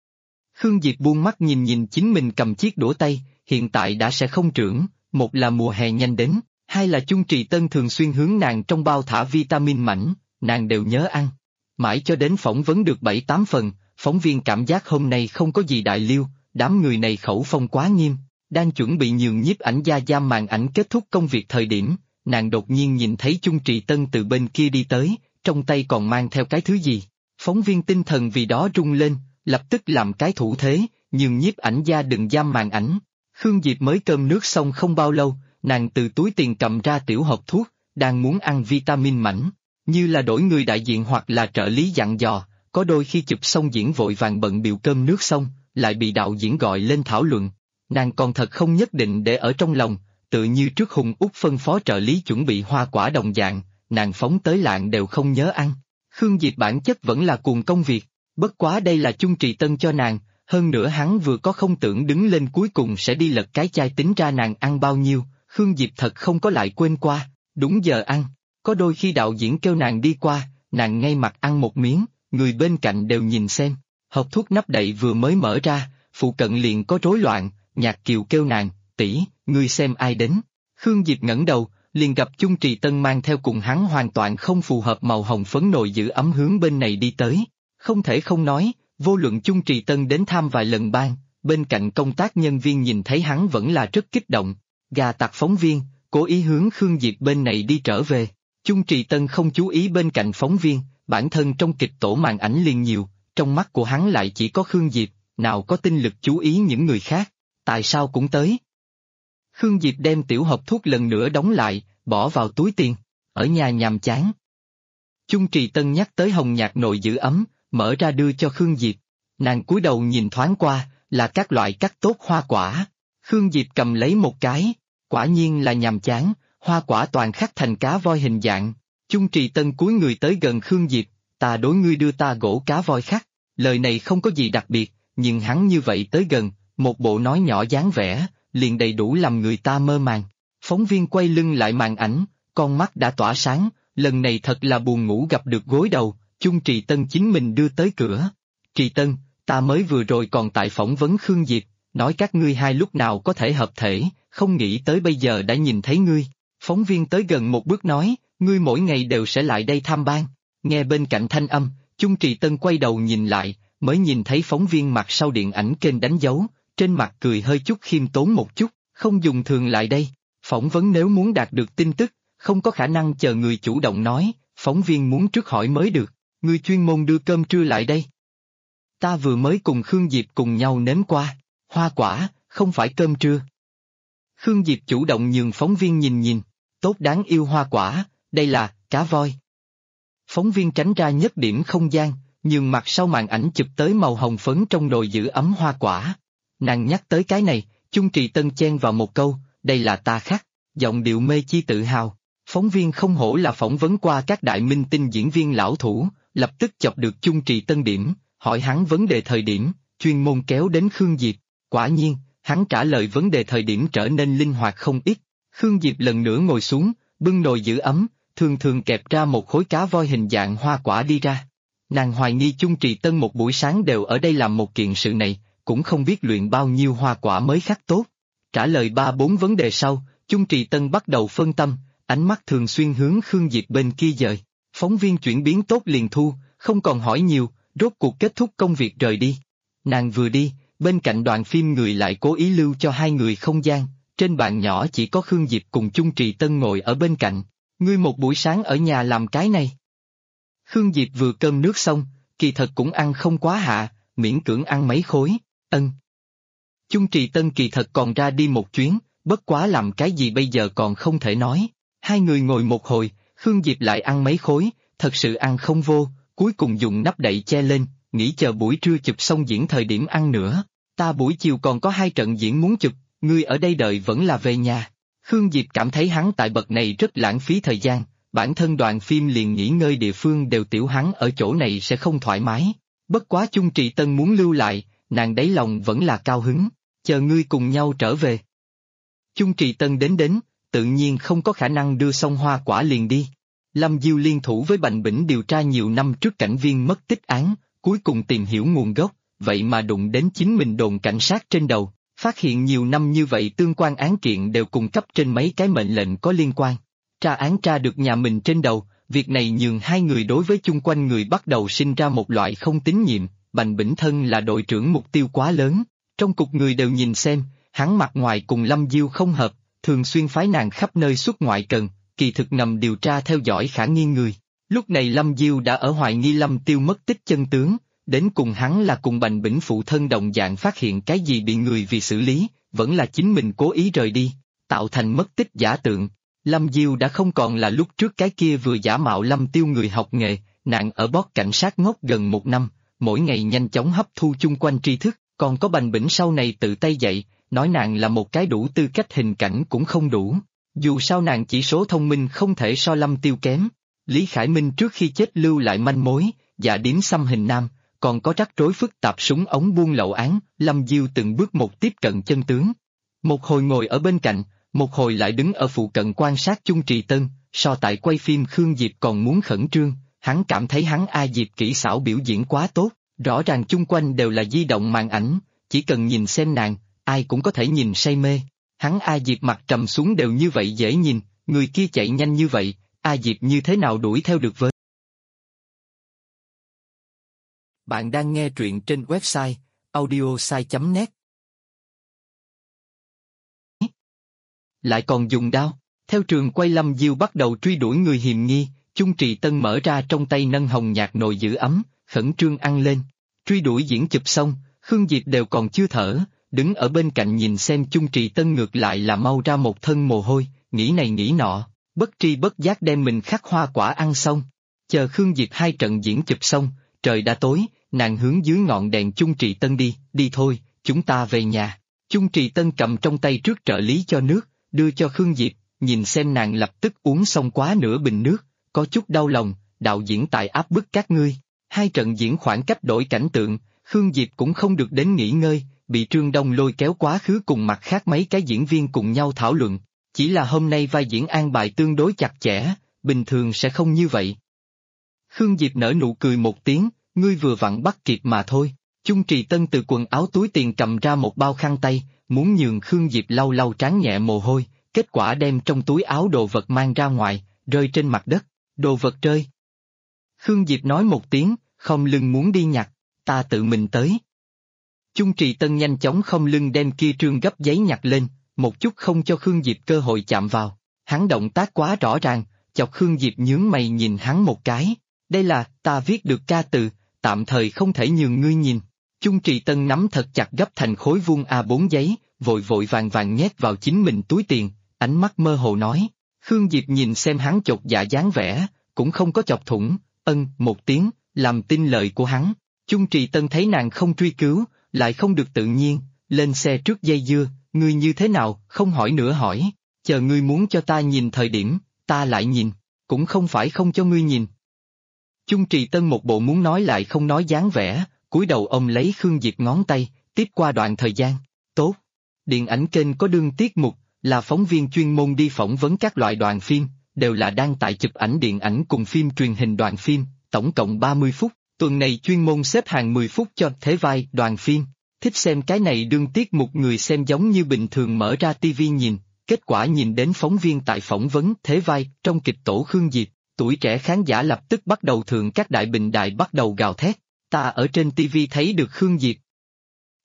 Speaker 1: Khương Diệp buông mắt nhìn nhìn chính mình cầm chiếc đũa tay, hiện tại đã sẽ không trưởng, một là mùa hè nhanh đến, hai là Chung Trì Tân thường xuyên hướng nàng trong bao thả vitamin mảnh, nàng đều nhớ ăn. Mãi cho đến phỏng vấn được 7-8 phần, phóng viên cảm giác hôm nay không có gì đại liêu, đám người này khẩu phong quá nghiêm, đang chuẩn bị nhường nhiếp ảnh gia giam màn ảnh kết thúc công việc thời điểm, nàng đột nhiên nhìn thấy Chung Trì Tân từ bên kia đi tới, trong tay còn mang theo cái thứ gì. Phóng viên tinh thần vì đó rung lên, lập tức làm cái thủ thế, nhường nhiếp ảnh gia đừng giam màn ảnh. Khương Diệp mới cơm nước xong không bao lâu, nàng từ túi tiền cầm ra tiểu hộp thuốc, đang muốn ăn vitamin mảnh, như là đổi người đại diện hoặc là trợ lý dặn dò, có đôi khi chụp xong diễn vội vàng bận biểu cơm nước xong, lại bị đạo diễn gọi lên thảo luận. Nàng còn thật không nhất định để ở trong lòng, tự như trước Hùng Úc phân phó trợ lý chuẩn bị hoa quả đồng dạng, nàng phóng tới lạng đều không nhớ ăn. Khương Diệp bản chất vẫn là cuồng công việc, bất quá đây là Chung Trì Tân cho nàng, hơn nữa hắn vừa có không tưởng đứng lên cuối cùng sẽ đi lật cái chai tính ra nàng ăn bao nhiêu, Khương Diệp thật không có lại quên qua, đúng giờ ăn, có đôi khi đạo diễn kêu nàng đi qua, nàng ngay mặt ăn một miếng, người bên cạnh đều nhìn xem, hộp thuốc nắp đậy vừa mới mở ra, phụ cận liền có rối loạn, Nhạc Kiều kêu nàng, tỷ, ngươi xem ai đến, Khương Diệp ngẩng đầu, liền gặp Chung Trì Tân mang theo cùng hắn hoàn toàn không phù hợp màu hồng phấn nồi giữ ấm hướng bên này đi tới, không thể không nói, vô luận Chung Trì Tân đến thăm vài lần ban, bên cạnh công tác nhân viên nhìn thấy hắn vẫn là rất kích động, gà tặc phóng viên, cố ý hướng Khương Diệp bên này đi trở về, Chung Trì Tân không chú ý bên cạnh phóng viên, bản thân trong kịch tổ màn ảnh liền nhiều, trong mắt của hắn lại chỉ có Khương Diệp, nào có tinh lực chú ý những người khác, tại sao cũng tới. Khương Diệp đem tiểu hộp thuốc lần nữa đóng lại, bỏ vào túi tiền, ở nhà nhàm chán. Chung Trì Tân nhắc tới hồng nhạc nồi giữ ấm, mở ra đưa cho Khương Diệp, nàng cúi đầu nhìn thoáng qua, là các loại cắt tốt hoa quả, Khương Diệp cầm lấy một cái, quả nhiên là nhàm chán, hoa quả toàn khắc thành cá voi hình dạng, Chung Trì Tân cúi người tới gần Khương Diệp, ta đối ngươi đưa ta gỗ cá voi khắc, lời này không có gì đặc biệt, nhưng hắn như vậy tới gần, một bộ nói nhỏ dáng vẻ, liền đầy đủ làm người ta mơ màng. Phóng viên quay lưng lại màn ảnh, con mắt đã tỏa sáng, lần này thật là buồn ngủ gặp được gối đầu, Chung Trì Tân chính mình đưa tới cửa. Trì Tân, ta mới vừa rồi còn tại phỏng vấn Khương Diệp, nói các ngươi hai lúc nào có thể hợp thể, không nghĩ tới bây giờ đã nhìn thấy ngươi. Phóng viên tới gần một bước nói, ngươi mỗi ngày đều sẽ lại đây tham ban. Nghe bên cạnh thanh âm, Chung Trì Tân quay đầu nhìn lại, mới nhìn thấy phóng viên mặt sau điện ảnh kênh đánh dấu, trên mặt cười hơi chút khiêm tốn một chút, không dùng thường lại đây. Phỏng vấn nếu muốn đạt được tin tức, không có khả năng chờ người chủ động nói, phóng viên muốn trước hỏi mới được, người chuyên môn đưa cơm trưa lại đây. Ta vừa mới cùng Khương Diệp cùng nhau nếm qua, hoa quả, không phải cơm trưa. Khương Diệp chủ động nhường phóng viên nhìn nhìn, tốt đáng yêu hoa quả, đây là cá voi. Phóng viên tránh ra nhất điểm không gian, nhường mặt sau màn ảnh chụp tới màu hồng phấn trong nồi giữ ấm hoa quả. Nàng nhắc tới cái này, Chung Trì Tân chen vào một câu, đây là ta khắc, giọng điệu mê chi tự hào. Phóng viên không hổ là phỏng vấn qua các đại minh tinh diễn viên lão thủ, lập tức chọc được Chung Trì Tân điểm, hỏi hắn vấn đề thời điểm, chuyên môn kéo đến Khương Diệp. Quả nhiên, hắn trả lời vấn đề thời điểm trở nên linh hoạt không ít. Khương Diệp lần nữa ngồi xuống, bưng nồi giữ ấm, thường thường kẹp ra một khối cá voi hình dạng hoa quả đi ra. Nàng hoài nghi Chung Trì Tân một buổi sáng đều ở đây làm một kiện sự này, cũng không biết luyện bao nhiêu hoa quả mới khắc tốt. Trả lời 3-4 vấn đề sau, Chung Trì Tân bắt đầu phân tâm, ánh mắt thường xuyên hướng Khương Diệp bên kia dời. Phóng viên chuyển biến tốt liền thu, không còn hỏi nhiều, rốt cuộc kết thúc công việc rời đi. Nàng vừa đi, Bên cạnh đoàn phim người lại cố ý lưu cho hai người không gian, trên bàn nhỏ chỉ có Khương Diệp cùng Chung Trì Tân ngồi ở bên cạnh. Ngươi một buổi sáng ở nhà làm cái này. Khương Diệp vừa cơm nước xong, kỳ thật cũng ăn không quá hạ, miễn cưỡng ăn mấy khối, Chung Trì Tân kỳ thật còn ra đi một chuyến, bất quá làm cái gì bây giờ còn không thể nói. Hai người ngồi một hồi, Khương Diệp lại ăn mấy khối, thật sự ăn không vô, cuối cùng dùng nắp đậy che lên, nghĩ chờ buổi trưa chụp xong diễn thời điểm ăn nữa. Ta buổi chiều còn có 2 trận diễn muốn chụp, ngươi ở đây đợi vẫn là về nhà. Khương Diệp cảm thấy hắn tại bậc này rất lãng phí thời gian, bản thân đoàn phim liền nghỉ ngơi địa phương đều tiểu hắn ở chỗ này sẽ không thoải mái. Bất quá Chung Trì Tân muốn lưu lại, nàng đáy lòng vẫn là cao hứng, chờ ngươi cùng nhau trở về. Chung Trì Tân đến, tự nhiên không có khả năng đưa xong hoa quả liền đi. Lâm Diêu liên thủ với Bành Bỉnh điều tra nhiều năm trước cảnh viên mất tích án, cuối cùng tìm hiểu nguồn gốc, vậy mà đụng đến chính mình đồn cảnh sát trên đầu, phát hiện nhiều năm như vậy tương quan án kiện đều cung cấp trên mấy cái mệnh lệnh có liên quan. Tra án tra được nhà mình trên đầu, việc này nhường hai người đối với chung quanh người bắt đầu sinh ra một loại không tín nhiệm. Bành Bỉnh thân là đội trưởng, mục tiêu quá lớn, trong cục người đều nhìn xem, hắn mặt ngoài cùng Lâm Diêu không hợp, thường xuyên phái nàng khắp nơi xuất ngoại cần, kỳ thực ngầm điều tra theo dõi khả nghi người. Lúc này Lâm Diêu đã ở hoài nghi Lâm Tiêu mất tích chân tướng, đến cùng hắn là cùng Bành Bỉnh phụ thân đồng dạng phát hiện cái gì bị người vì xử lý, vẫn là chính mình cố ý rời đi, tạo thành mất tích giả tượng. Lâm Diêu đã không còn là lúc trước cái kia vừa giả mạo Lâm Tiêu người học nghề, nàng ở bót cảnh sát ngốc gần 1 năm, mỗi ngày nhanh chóng hấp thu chung quanh tri thức, còn có Bành Bỉnh sau này tự tay dạy, nói nàng là một cái đủ tư cách hình cảnh cũng không đủ. Dù sao nàng chỉ số thông minh không thể so Lâm Tiêu kém. Lý Khải Minh trước khi chết lưu lại manh mối, dạ điếm xăm hình nam, còn có rắc rối phức tạp súng ống buôn lậu án, Lâm Diêu từng bước một tiếp cận chân tướng. Một hồi ngồi ở bên cạnh, một hồi lại đứng ở phụ cận quan sát Chung Trì Tân, so tại quay phim Khương Diệp còn muốn khẩn trương, hắn cảm thấy hắn A Diệp kỹ xảo biểu diễn quá tốt, rõ ràng chung quanh đều là di động màn ảnh, chỉ cần nhìn xem nàng, ai cũng có thể nhìn say mê. Hắn A Diệp mặt trầm xuống đều như vậy dễ nhìn, người kia chạy nhanh như vậy, A Diệp như thế nào đuổi theo được với. Bạn đang nghe truyện trên website audiosai.net. Lại còn dùng đao, theo trường quay Lâm Diêu bắt đầu truy đuổi người hiềm nghi, Chung Trì Tân mở ra trong tay nâng hồng nhạt nồi giữ ấm, khẩn trương ăn lên. Truy đuổi diễn chụp xong, Khương Diệp đều còn chưa thở, đứng ở bên cạnh nhìn xem Chung Trì Tân ngược lại là mau ra một thân mồ hôi, nghĩ này nghĩ nọ, bất tri bất giác đem mình khắc hoa quả ăn xong. Chờ Khương Diệp 2 trận diễn chụp xong, trời đã tối, nàng hướng dưới ngọn đèn Chung Trì Tân đi thôi, chúng ta về nhà. Chung Trì Tân cầm trong tay trước trợ lý cho nước, đưa cho Khương Diệp, nhìn xem nàng lập tức uống xong quá nửa bình nước, có chút đau lòng, đạo diễn tại áp bức các ngươi. 2 trận diễn khoảng cách đổi cảnh tượng, Khương Diệp cũng không được đến nghỉ ngơi, bị Trương Đông lôi kéo quá khứ cùng mặt khác mấy cái diễn viên cùng nhau thảo luận. Chỉ là hôm nay vai diễn an bài tương đối chặt chẽ, bình thường sẽ không như vậy. Khương Diệp nở nụ cười một tiếng, ngươi vừa vặn bắt kịp mà thôi. Chung Trì Tân từ quần áo túi tiền cầm ra một bao khăn tay, muốn nhường Khương Diệp lau lau trán nhẹ mồ hôi, kết quả đem trong túi áo đồ vật mang ra ngoài, rơi trên mặt đất, đồ vật rơi. Khương Diệp nói một tiếng, không lưng muốn đi nhặt, ta tự mình tới. Chung Trì Tân nhanh chóng không lưng đem kia trương gấp giấy nhặt lên, một chút không cho Khương Diệp cơ hội chạm vào. Hắn động tác quá rõ ràng, chọc Khương Diệp nhướng mày nhìn hắn một cái. Đây là, ta viết được ca từ, tạm thời không thể nhường ngươi nhìn. Chung Trì Tân nắm thật chặt gấp thành khối vuông A4 giấy, vội vội vàng vàng nhét vào chính mình túi tiền, ánh mắt mơ hồ nói. Khương Diệp nhìn xem hắn chột dạ dáng vẻ, cũng không có chọc thủng, một tiếng, làm tin lời của hắn. Chung Trì Tân thấy nàng không truy cứu, lại không được tự nhiên, lên xe trước dây dưa, ngươi như thế nào, không hỏi nữa hỏi, chờ ngươi muốn cho ta nhìn thời điểm, ta lại nhìn, cũng không phải không cho ngươi nhìn. Chung Trì Tân một bộ muốn nói lại không nói dáng vẻ, cúi đầu ôm lấy Khương Diệp ngón tay, tiếp qua đoạn thời gian, tốt. Điện ảnh kênh có đương tiết mục, là phóng viên chuyên môn đi phỏng vấn các loại đoàn phim, đều là đang tại chụp ảnh điện ảnh cùng phim truyền hình đoàn phim, tổng cộng 30 phút, tuần này chuyên môn xếp hàng 10 phút cho thế vai đoàn phim. Thích xem cái này đương tiết mục người xem giống như bình thường mở ra tivi nhìn, kết quả nhìn đến phóng viên tại phỏng vấn thế vai trong kịch tổ Khương Diệp, tuổi trẻ khán giả lập tức bắt đầu thượng các đại bình đại bắt đầu gào thét, ta ở trên tivi thấy được Khương Diệp.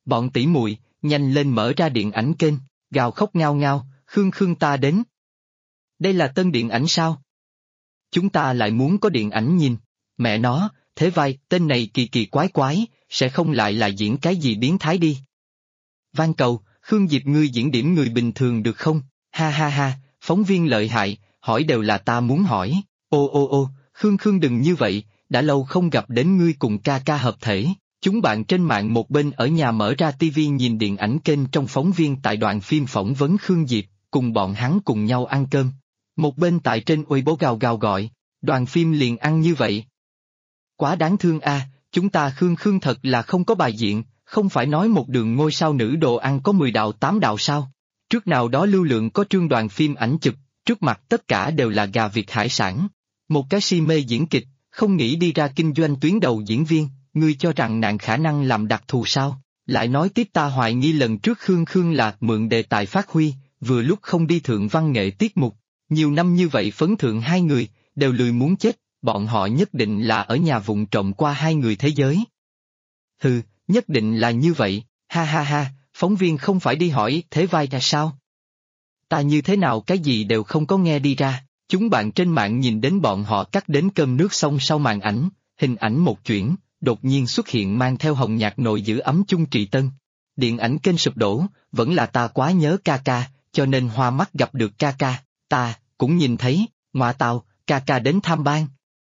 Speaker 1: Bọn tỷ muội, nhanh lên mở ra điện ảnh kênh, gào khóc ngao ngao, Khương Khương ta đến. Đây là tân điện ảnh sao? Chúng ta lại muốn có điện ảnh nhìn. Mẹ nó, thế vai, tên này kỳ kỳ quái quái, sẽ không lại là diễn cái gì biến thái đi. Van cầu, Khương Diệp ngươi diễn điểm người bình thường được không? Ha ha ha, phóng viên lợi hại, hỏi đều là ta muốn hỏi. Ô ô ô, Khương Khương đừng như vậy, đã lâu không gặp đến ngươi cùng ca ca hợp thể. Chúng bạn trên mạng một bên ở nhà mở ra tivi nhìn điện ảnh kênh trong phóng viên tại đoạn phim phỏng vấn Khương Diệp, cùng bọn hắn cùng nhau ăn cơm. Một bên tại trên Weibo gào gào gọi, đoàn phim liền ăn như vậy. Quá đáng thương a, chúng ta Khương Khương thật là không có bài diện, không phải nói một đường ngôi sao nữ đồ ăn có 10 đạo 8 đạo sao. Trước nào đó lưu lượng có trương đoàn phim ảnh chụp, trước mặt tất cả đều là gà vịt hải sản. Một cái si mê diễn kịch, không nghĩ đi ra kinh doanh tuyến đầu diễn viên, ngươi cho rằng nàng khả năng làm đặc thù sao? Lại nói tiếp ta hoài nghi lần trước Khương Khương là mượn đề tài phát huy, vừa lúc không đi thượng văn nghệ tiết mục. Nhiều năm như vậy phấn thượng hai người, đều lười muốn chết, bọn họ nhất định là ở nhà vụng trộm qua hai người thế giới. Hừ, nhất định là như vậy, ha ha ha, phóng viên không phải đi hỏi thế vai ra sao? Ta như thế nào cái gì đều không có nghe đi ra, chúng bạn trên mạng nhìn đến bọn họ cắt đến cơm nước xong sau màn ảnh, hình ảnh một chuyển, đột nhiên xuất hiện mang theo hồng nhạt nồi giữ ấm Chung Trì Tân. Điện ảnh kênh sụp đổ, vẫn là ta quá nhớ ca ca, cho nên hoa mắt gặp được ca ca, ta cũng nhìn thấy, ngoại tào, ca ca đến tham ban.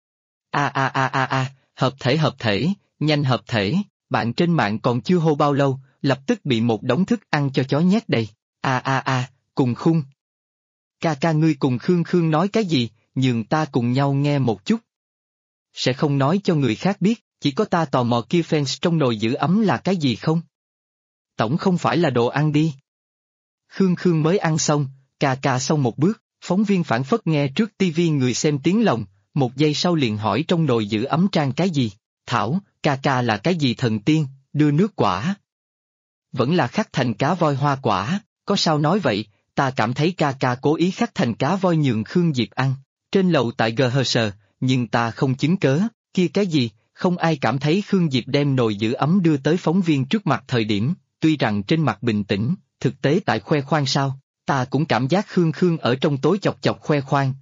Speaker 1: Hợp thể, nhanh hợp thể, bạn trên mạng còn chưa hô bao lâu, lập tức bị một đống thức ăn cho chó nhét đầy. Cùng khung. Ca ca ngươi cùng Khương Khương nói cái gì, nhường ta cùng nhau nghe một chút. Sẽ không nói cho người khác biết, chỉ có ta tò mò kia fans trong nồi giữ ấm là cái gì không? Tổng không phải là đồ ăn đi. Khương Khương mới ăn xong, ca ca xong một bước, phóng viên phản phất nghe trước tivi người xem tiếng lòng, một giây sau liền hỏi trong nồi giữ ấm trang cái gì, thảo, ca ca là cái gì thần tiên, đưa nước quả. Vẫn là khắc thành cá voi hoa quả, có sao nói vậy, ta cảm thấy ca ca cố ý khắc thành cá voi nhường Khương Diệp ăn, trên lầu tại GHS, nhưng ta không chứng cớ, kia cái gì, không ai cảm thấy Khương Diệp đem nồi giữ ấm đưa tới phóng viên trước mặt thời điểm, tuy rằng trên mặt bình tĩnh, thực tế tại khoe khoang sao, ta cũng cảm giác Khương Khương ở trong tối chọc chọc khoe khoang,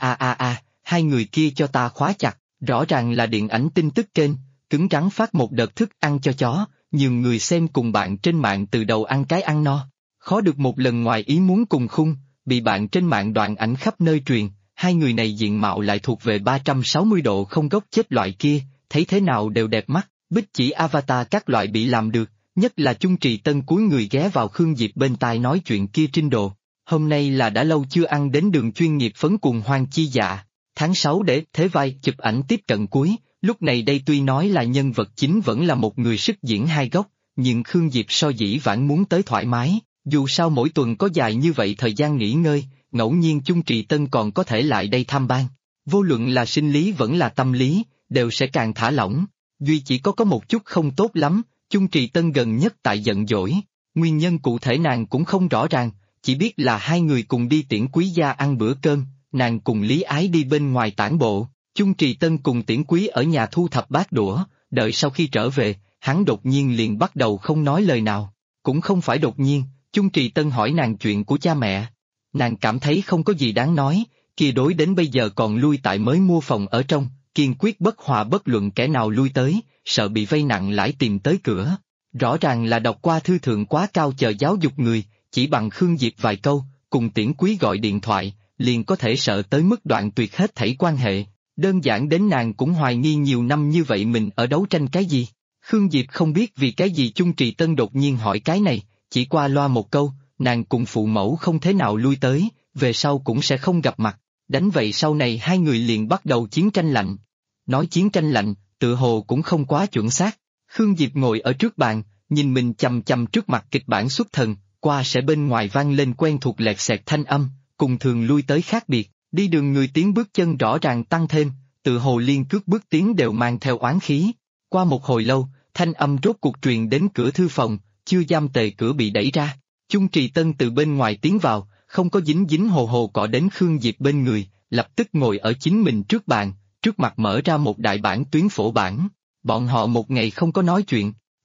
Speaker 1: hai người kia cho ta khóa chặt, rõ ràng là điện ảnh tin tức kênh, cứng rắn phát một đợt thức ăn cho chó, nhường người xem cùng bạn trên mạng từ đầu ăn cái ăn no. Khó được một lần ngoài ý muốn cùng khung, bị bạn trên mạng đoạn ảnh khắp nơi truyền, hai người này diện mạo lại thuộc về 360 độ không góc chết loại kia, thấy thế nào đều đẹp mắt, bích chỉ avatar các loại bị làm được, nhất là Chung Trì Tân cúi người ghé vào Khương Diệp bên tai nói chuyện kia trinh độ. Hôm nay là đã lâu chưa ăn đến đường chuyên nghiệp phấn cuồng hoang chi dạ, tháng 6 để thế vai chụp ảnh tiếp cận cuối, lúc này đây tuy nói là nhân vật chính vẫn là một người sức diễn hai góc, nhưng Khương Diệp so dĩ vãng muốn tới thoải mái. Dù sao mỗi tuần có dài như vậy thời gian nghỉ ngơi, ngẫu nhiên Chung Trì Tân còn có thể lại đây tham ban. Vô luận là sinh lý vẫn là tâm lý, đều sẽ càng thả lỏng. Duy chỉ có một chút không tốt lắm, Chung Trì Tân gần nhất tại giận dỗi. Nguyên nhân cụ thể nàng cũng không rõ ràng, chỉ biết là hai người cùng đi tiễn quý gia ăn bữa cơm, nàng cùng Lý Ái đi bên ngoài tản bộ. Chung Trì Tân cùng tiễn quý ở nhà thu thập bát đũa, đợi sau khi trở về, hắn đột nhiên liền bắt đầu không nói lời nào. Cũng không phải đột nhiên. Chung Trì Tân hỏi nàng chuyện của cha mẹ. Nàng cảm thấy không có gì đáng nói, kia đối đến bây giờ còn lui tại mới mua phòng ở trong, kiên quyết bất hòa bất luận kẻ nào lui tới, sợ bị vay nặng lãi tìm tới cửa. Rõ ràng là đọc qua thư thượng quá cao chờ giáo dục người, chỉ bằng Khương Diệp vài câu, cùng tiễn quý gọi điện thoại, liền có thể sợ tới mức đoạn tuyệt hết thảy quan hệ. Đơn giản đến nàng cũng hoài nghi nhiều năm như vậy mình ở đấu tranh cái gì. Khương Diệp không biết vì cái gì Chung Trì Tân đột nhiên hỏi cái này. Chỉ qua loa một câu, nàng cùng phụ mẫu không thế nào lui tới, về sau cũng sẽ không gặp mặt, đánh vậy sau này hai người liền bắt đầu chiến tranh lạnh. Nói chiến tranh lạnh, tự hồ cũng không quá chuẩn xác. Khương Diệp ngồi ở trước bàn, nhìn mình chằm chằm trước mặt kịch bản xuất thần, qua sẽ bên ngoài vang lên quen thuộc lẹt xẹt thanh âm, cùng thường lui tới khác biệt, đi đường người tiếng bước chân rõ ràng tăng thêm, tự hồ liên cước bước tiến đều mang theo oán khí. Qua một hồi lâu, thanh âm rốt cuộc truyền đến cửa thư phòng. Chưa giam tề cửa bị đẩy ra, Chung Trì Tân từ bên ngoài tiến vào, không có dính dính hồ hồ cọ đến Khương Diệp bên người, lập tức ngồi ở chính mình trước bàn, trước mặt mở ra một đại bản tuyến phổ bản. Bọn họ một ngày không có nói chuyện,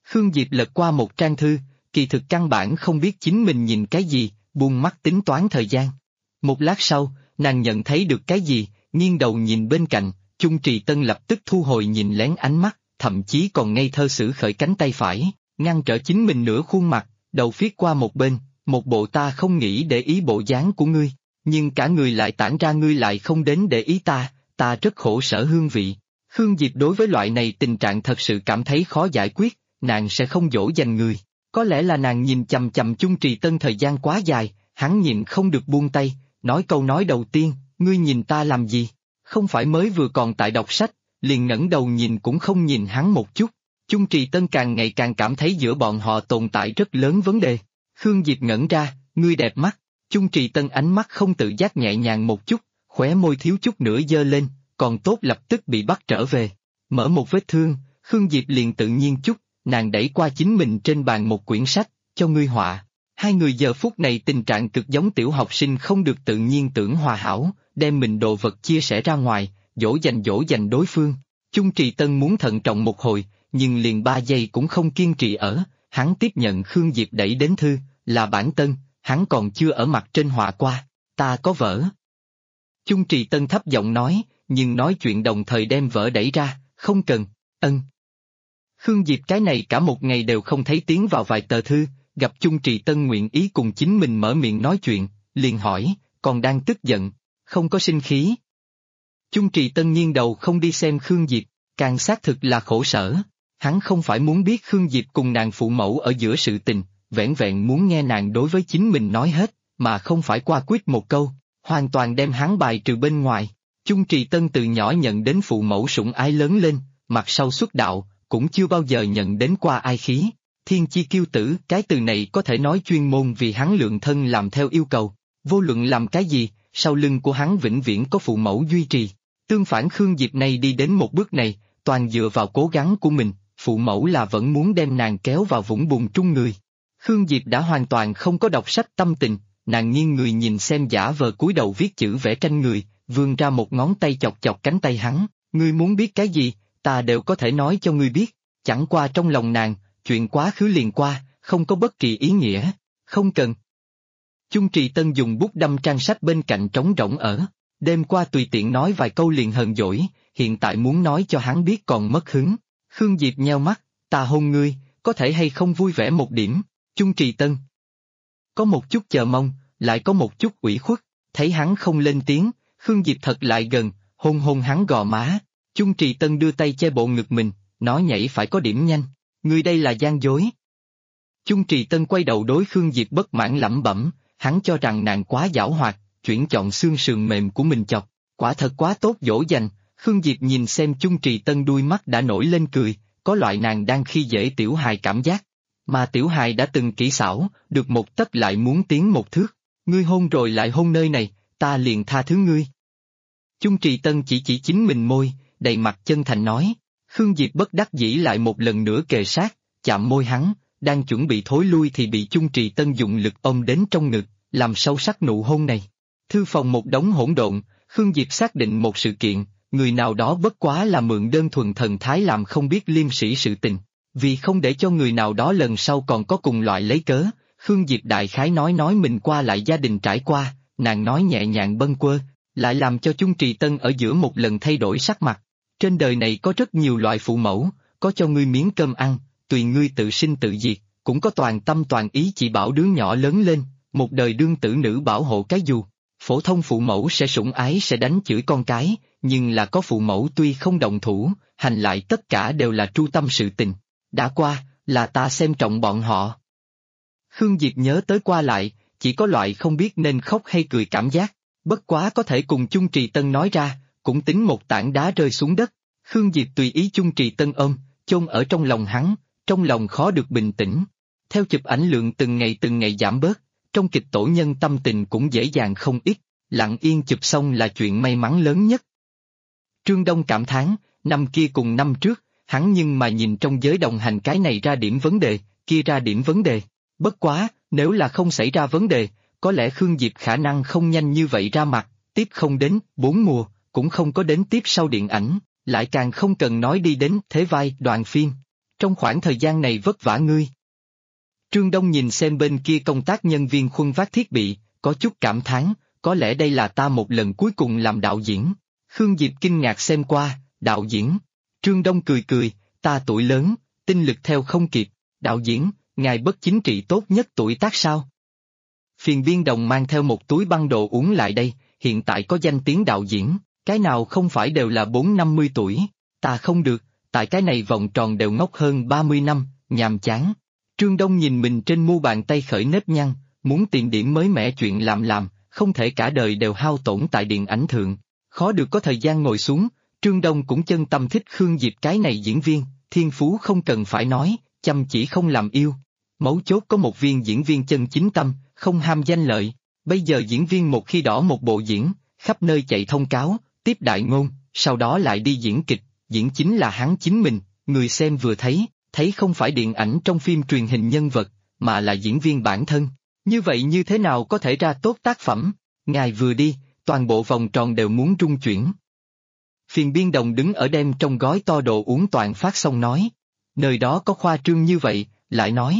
Speaker 1: Khương Diệp lật qua một trang thư, kỳ thực căn bản không biết chính mình nhìn cái gì, buông mắt tính toán thời gian. Một lát sau, nàng nhận thấy được cái gì, nghiêng đầu nhìn bên cạnh, Chung Trì Tân lập tức thu hồi nhìn lén ánh mắt, thậm chí còn ngây thơ sử khởi cánh tay phải, ngăn trở chính mình nửa khuôn mặt, đầu phiết qua một bên, một bộ ta không nghĩ để ý bộ dáng của ngươi, nhưng cả người lại tản ra ngươi lại không đến để ý ta rất khổ sở hương vị. Khương Diệp đối với loại này tình trạng thật sự cảm thấy khó giải quyết, nàng sẽ không dỗ dành người. Có lẽ là nàng nhìn chằm chằm Chung Trì Tân thời gian quá dài, hắn nhịn không được buông tay, nói câu nói đầu tiên, ngươi nhìn ta làm gì? Không phải mới vừa còn tại đọc sách, liền ngẩng đầu nhìn cũng không nhìn hắn một chút. Chung Trì Tân càng ngày càng cảm thấy giữa bọn họ tồn tại rất lớn vấn đề. Khương Diệp ngẩn ra, ngươi đẹp mắt. Chung Trì Tân ánh mắt không tự giác nhẹ nhàng một chút, khóe môi thiếu chút nữa giơ lên, còn tốt lập tức bị bắt trở về. Mở một vết thương, Khương Diệp liền tự nhiên chút, nàng đẩy qua chính mình trên bàn một quyển sách, cho ngươi họa. Hai người giờ phút này tình trạng cực giống tiểu học sinh không được tự nhiên tưởng hòa hảo, đem mình đồ vật chia sẻ ra ngoài, dỗ dành đối phương. Chung Trì Tân muốn thận trọng một hồi, nhưng liền 3 giây cũng không kiên trì ở, hắn tiếp nhận Khương Diệp đẩy đến thư, là bản tân, hắn còn chưa ở mặt trên họa qua, ta có vở. Chung Trì Tân thấp giọng nói, nhưng nói chuyện đồng thời đem vở đẩy ra, không cần, ân. Khương Diệp cái này cả một ngày đều không thấy tiến vào vài tờ thư, gặp Chung Trì Tân nguyện ý cùng chính mình mở miệng nói chuyện, liền hỏi, còn đang tức giận, không có sinh khí. Chung Trì Tân nghiêng đầu không đi xem Khương Diệp, càng xác thực là khổ sở. Hắn không phải muốn biết Khương Diệp cùng nàng phụ mẫu ở giữa sự tình, vẻn vẹn muốn nghe nàng đối với chính mình nói hết, mà không phải qua quyết một câu, hoàn toàn đem hắn bài trừ bên ngoài. Chung Trì Tân từ nhỏ nhận đến phụ mẫu sủng ái lớn lên, mặt sau xuất đạo, cũng chưa bao giờ nhận đến qua ai khí. Thiên chi kiêu tử, cái từ này có thể nói chuyên môn vì hắn lượng thân làm theo yêu cầu, vô luận làm cái gì, sau lưng của hắn vĩnh viễn có phụ mẫu duy trì. Tương phản Khương Diệp này đi đến một bước này, toàn dựa vào cố gắng của mình, phụ mẫu là vẫn muốn đem nàng kéo vào vũng bùn trung người. Khương Diệp đã hoàn toàn không có đọc sách tâm tình, nàng nghiêng người nhìn xem giả vờ cúi đầu viết chữ vẽ tranh người, vươn ra một ngón tay chọc chọc cánh tay hắn, ngươi muốn biết cái gì, ta đều có thể nói cho ngươi biết, chẳng qua trong lòng nàng, chuyện quá khứ liền qua, không có bất kỳ ý nghĩa, không cần. Chung Trì Tân dùng bút đâm trang sách bên cạnh trống rỗng ở, đêm qua tùy tiện nói vài câu liền hờn dỗi, hiện tại muốn nói cho hắn biết còn mất hứng. Khương Diệp nheo mắt, ta hôn ngươi, có thể hay không vui vẻ một điểm, Chung Trì Tân. Có một chút chờ mong, lại có một chút ủy khuất, thấy hắn không lên tiếng, Khương Diệp thật lại gần, hôn hôn hắn gò má, Chung Trì Tân đưa tay che bộ ngực mình, nói nhảy phải có điểm nhanh, ngươi đây là gian dối. Chung Trì Tân quay đầu đối Khương Diệp bất mãn lẩm bẩm, hắn cho rằng nàng quá giảo hoạt, chuyển chọn xương sườn mềm của mình chọc, quả thật quá tốt dỗ dành. Khương Diệp nhìn xem Chung Trì Tân đuôi mắt đã nổi lên cười, có loại nàng đang khi dễ tiểu hài cảm giác. Mà tiểu hài đã từng kỹ xảo, được một tấc lại muốn tiến một thước, ngươi hôn rồi lại hôn nơi này, ta liền tha thứ ngươi. Chung Trì Tân chỉ chính mình môi, đầy mặt chân thành nói, Khương Diệp bất đắc dĩ lại một lần nữa kề sát, chạm môi hắn, đang chuẩn bị thối lui thì bị Chung Trì Tân dùng lực ôm đến trong ngực, làm sâu sắc nụ hôn này. Thư phòng một đống hỗn độn, Khương Diệp xác định một sự kiện, người nào đó bất quá là mượn đơn thuần thần thái làm không biết liêm sĩ sự tình, vì không để cho người nào đó lần sau còn có cùng loại lấy cớ, Khương Diệp đại khái nói mình qua lại gia đình trải qua, nàng nói nhẹ nhàng bâng quơ, lại làm cho Chung Trì Tân ở giữa một lần thay đổi sắc mặt. Trên đời này có rất nhiều loại phụ mẫu, có cho ngươi miếng cơm ăn, tùy ngươi tự sinh tự diệt, cũng có toàn tâm toàn ý chỉ bảo đứa nhỏ lớn lên, một đời đương tử nữ bảo hộ cái dù. Phổ thông phụ mẫu sẽ sủng ái sẽ đánh chửi con cái, nhưng là có phụ mẫu tuy không động thủ, hành lại tất cả đều là tru tâm sự tình. Đã qua, là ta xem trọng bọn họ. Khương Diệp nhớ tới qua lại, chỉ có loại không biết nên khóc hay cười cảm giác, bất quá có thể cùng Chung Trì Tân nói ra, cũng tính một tảng đá rơi xuống đất. Khương Diệp tùy ý Chung Trì Tân ôm, chôn ở trong lòng hắn, trong lòng khó được bình tĩnh. Theo chụp ảnh lượng từng ngày giảm bớt, trong kịch tổ nhân tâm tình cũng dễ dàng không ít, lặng yên chụp xong là chuyện may mắn lớn nhất. Trương Đông cảm thán, năm kia cùng năm trước, hắn nhưng mà nhìn trong giới đồng hành cái này ra điểm vấn đề, kia ra điểm vấn đề. Bất quá, nếu là không xảy ra vấn đề, có lẽ Khương Diệp khả năng không nhanh như vậy ra mặt, tiếp không đến 4 mùa, cũng không có đến tiếp sau điện ảnh, lại càng không cần nói đi đến thế vai đoạn phim. Trong khoảng thời gian này vất vả ngươi. Trương Đông nhìn xem bên kia công tác nhân viên khuân vác thiết bị, có chút cảm thán, có lẽ đây là ta một lần cuối cùng làm đạo diễn. Khương Diệp kinh ngạc xem qua, đạo diễn. Trương Đông cười cười, ta tuổi lớn, tinh lực theo không kịp, đạo diễn, ngài bất chính trị tốt nhất tuổi tác sao? Phiền Biên Đồng mang theo một túi băng đồ uống lại đây, hiện tại có danh tiếng đạo diễn, cái nào không phải đều là 4-50 tuổi, ta không được, tại cái này vòng tròn đều ngốc hơn 30 năm, nhàm chán. Trương Đông nhìn mình trên mu bàn tay khởi nếp nhăn, muốn tìm điểm mới mẻ chuyện làm, không thể cả đời đều hao tổn tại điện ảnh thượng. Khó được có thời gian ngồi xuống, Trương Đông cũng chân tâm thích Khương Diệp cái này diễn viên, thiên phú không cần phải nói, chăm chỉ không làm yêu. Mấu chốt có một viên diễn viên chân chính tâm, không ham danh lợi. Bây giờ diễn viên một khi đỏ một bộ diễn, khắp nơi chạy thông cáo, tiếp đại ngôn, sau đó lại đi diễn kịch, diễn chính là hắn chính mình, người xem vừa thấy không phải điện ảnh trong phim truyền hình nhân vật, mà là diễn viên bản thân. Như vậy như thế nào có thể ra tốt tác phẩm? Ngài vừa đi, toàn bộ vòng tròn đều muốn trung chuyển. Phiền Biên Đồng đứng ở đem trong gói to đồ uống toàn phát xong nói. Nơi đó có khoa trương như vậy, lại nói.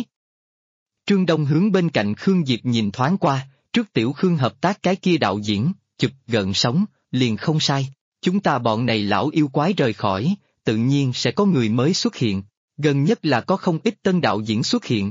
Speaker 1: Trương Đông hướng bên cạnh Khương Diệp nhìn thoáng qua, trước Tiểu Khương hợp tác cái kia đạo diễn, chụp gợn sóng, liền không sai. Chúng ta bọn này lão yêu quái rời khỏi, tự nhiên sẽ có người mới xuất hiện, gần nhất là có không ít tân đạo diễn xuất hiện.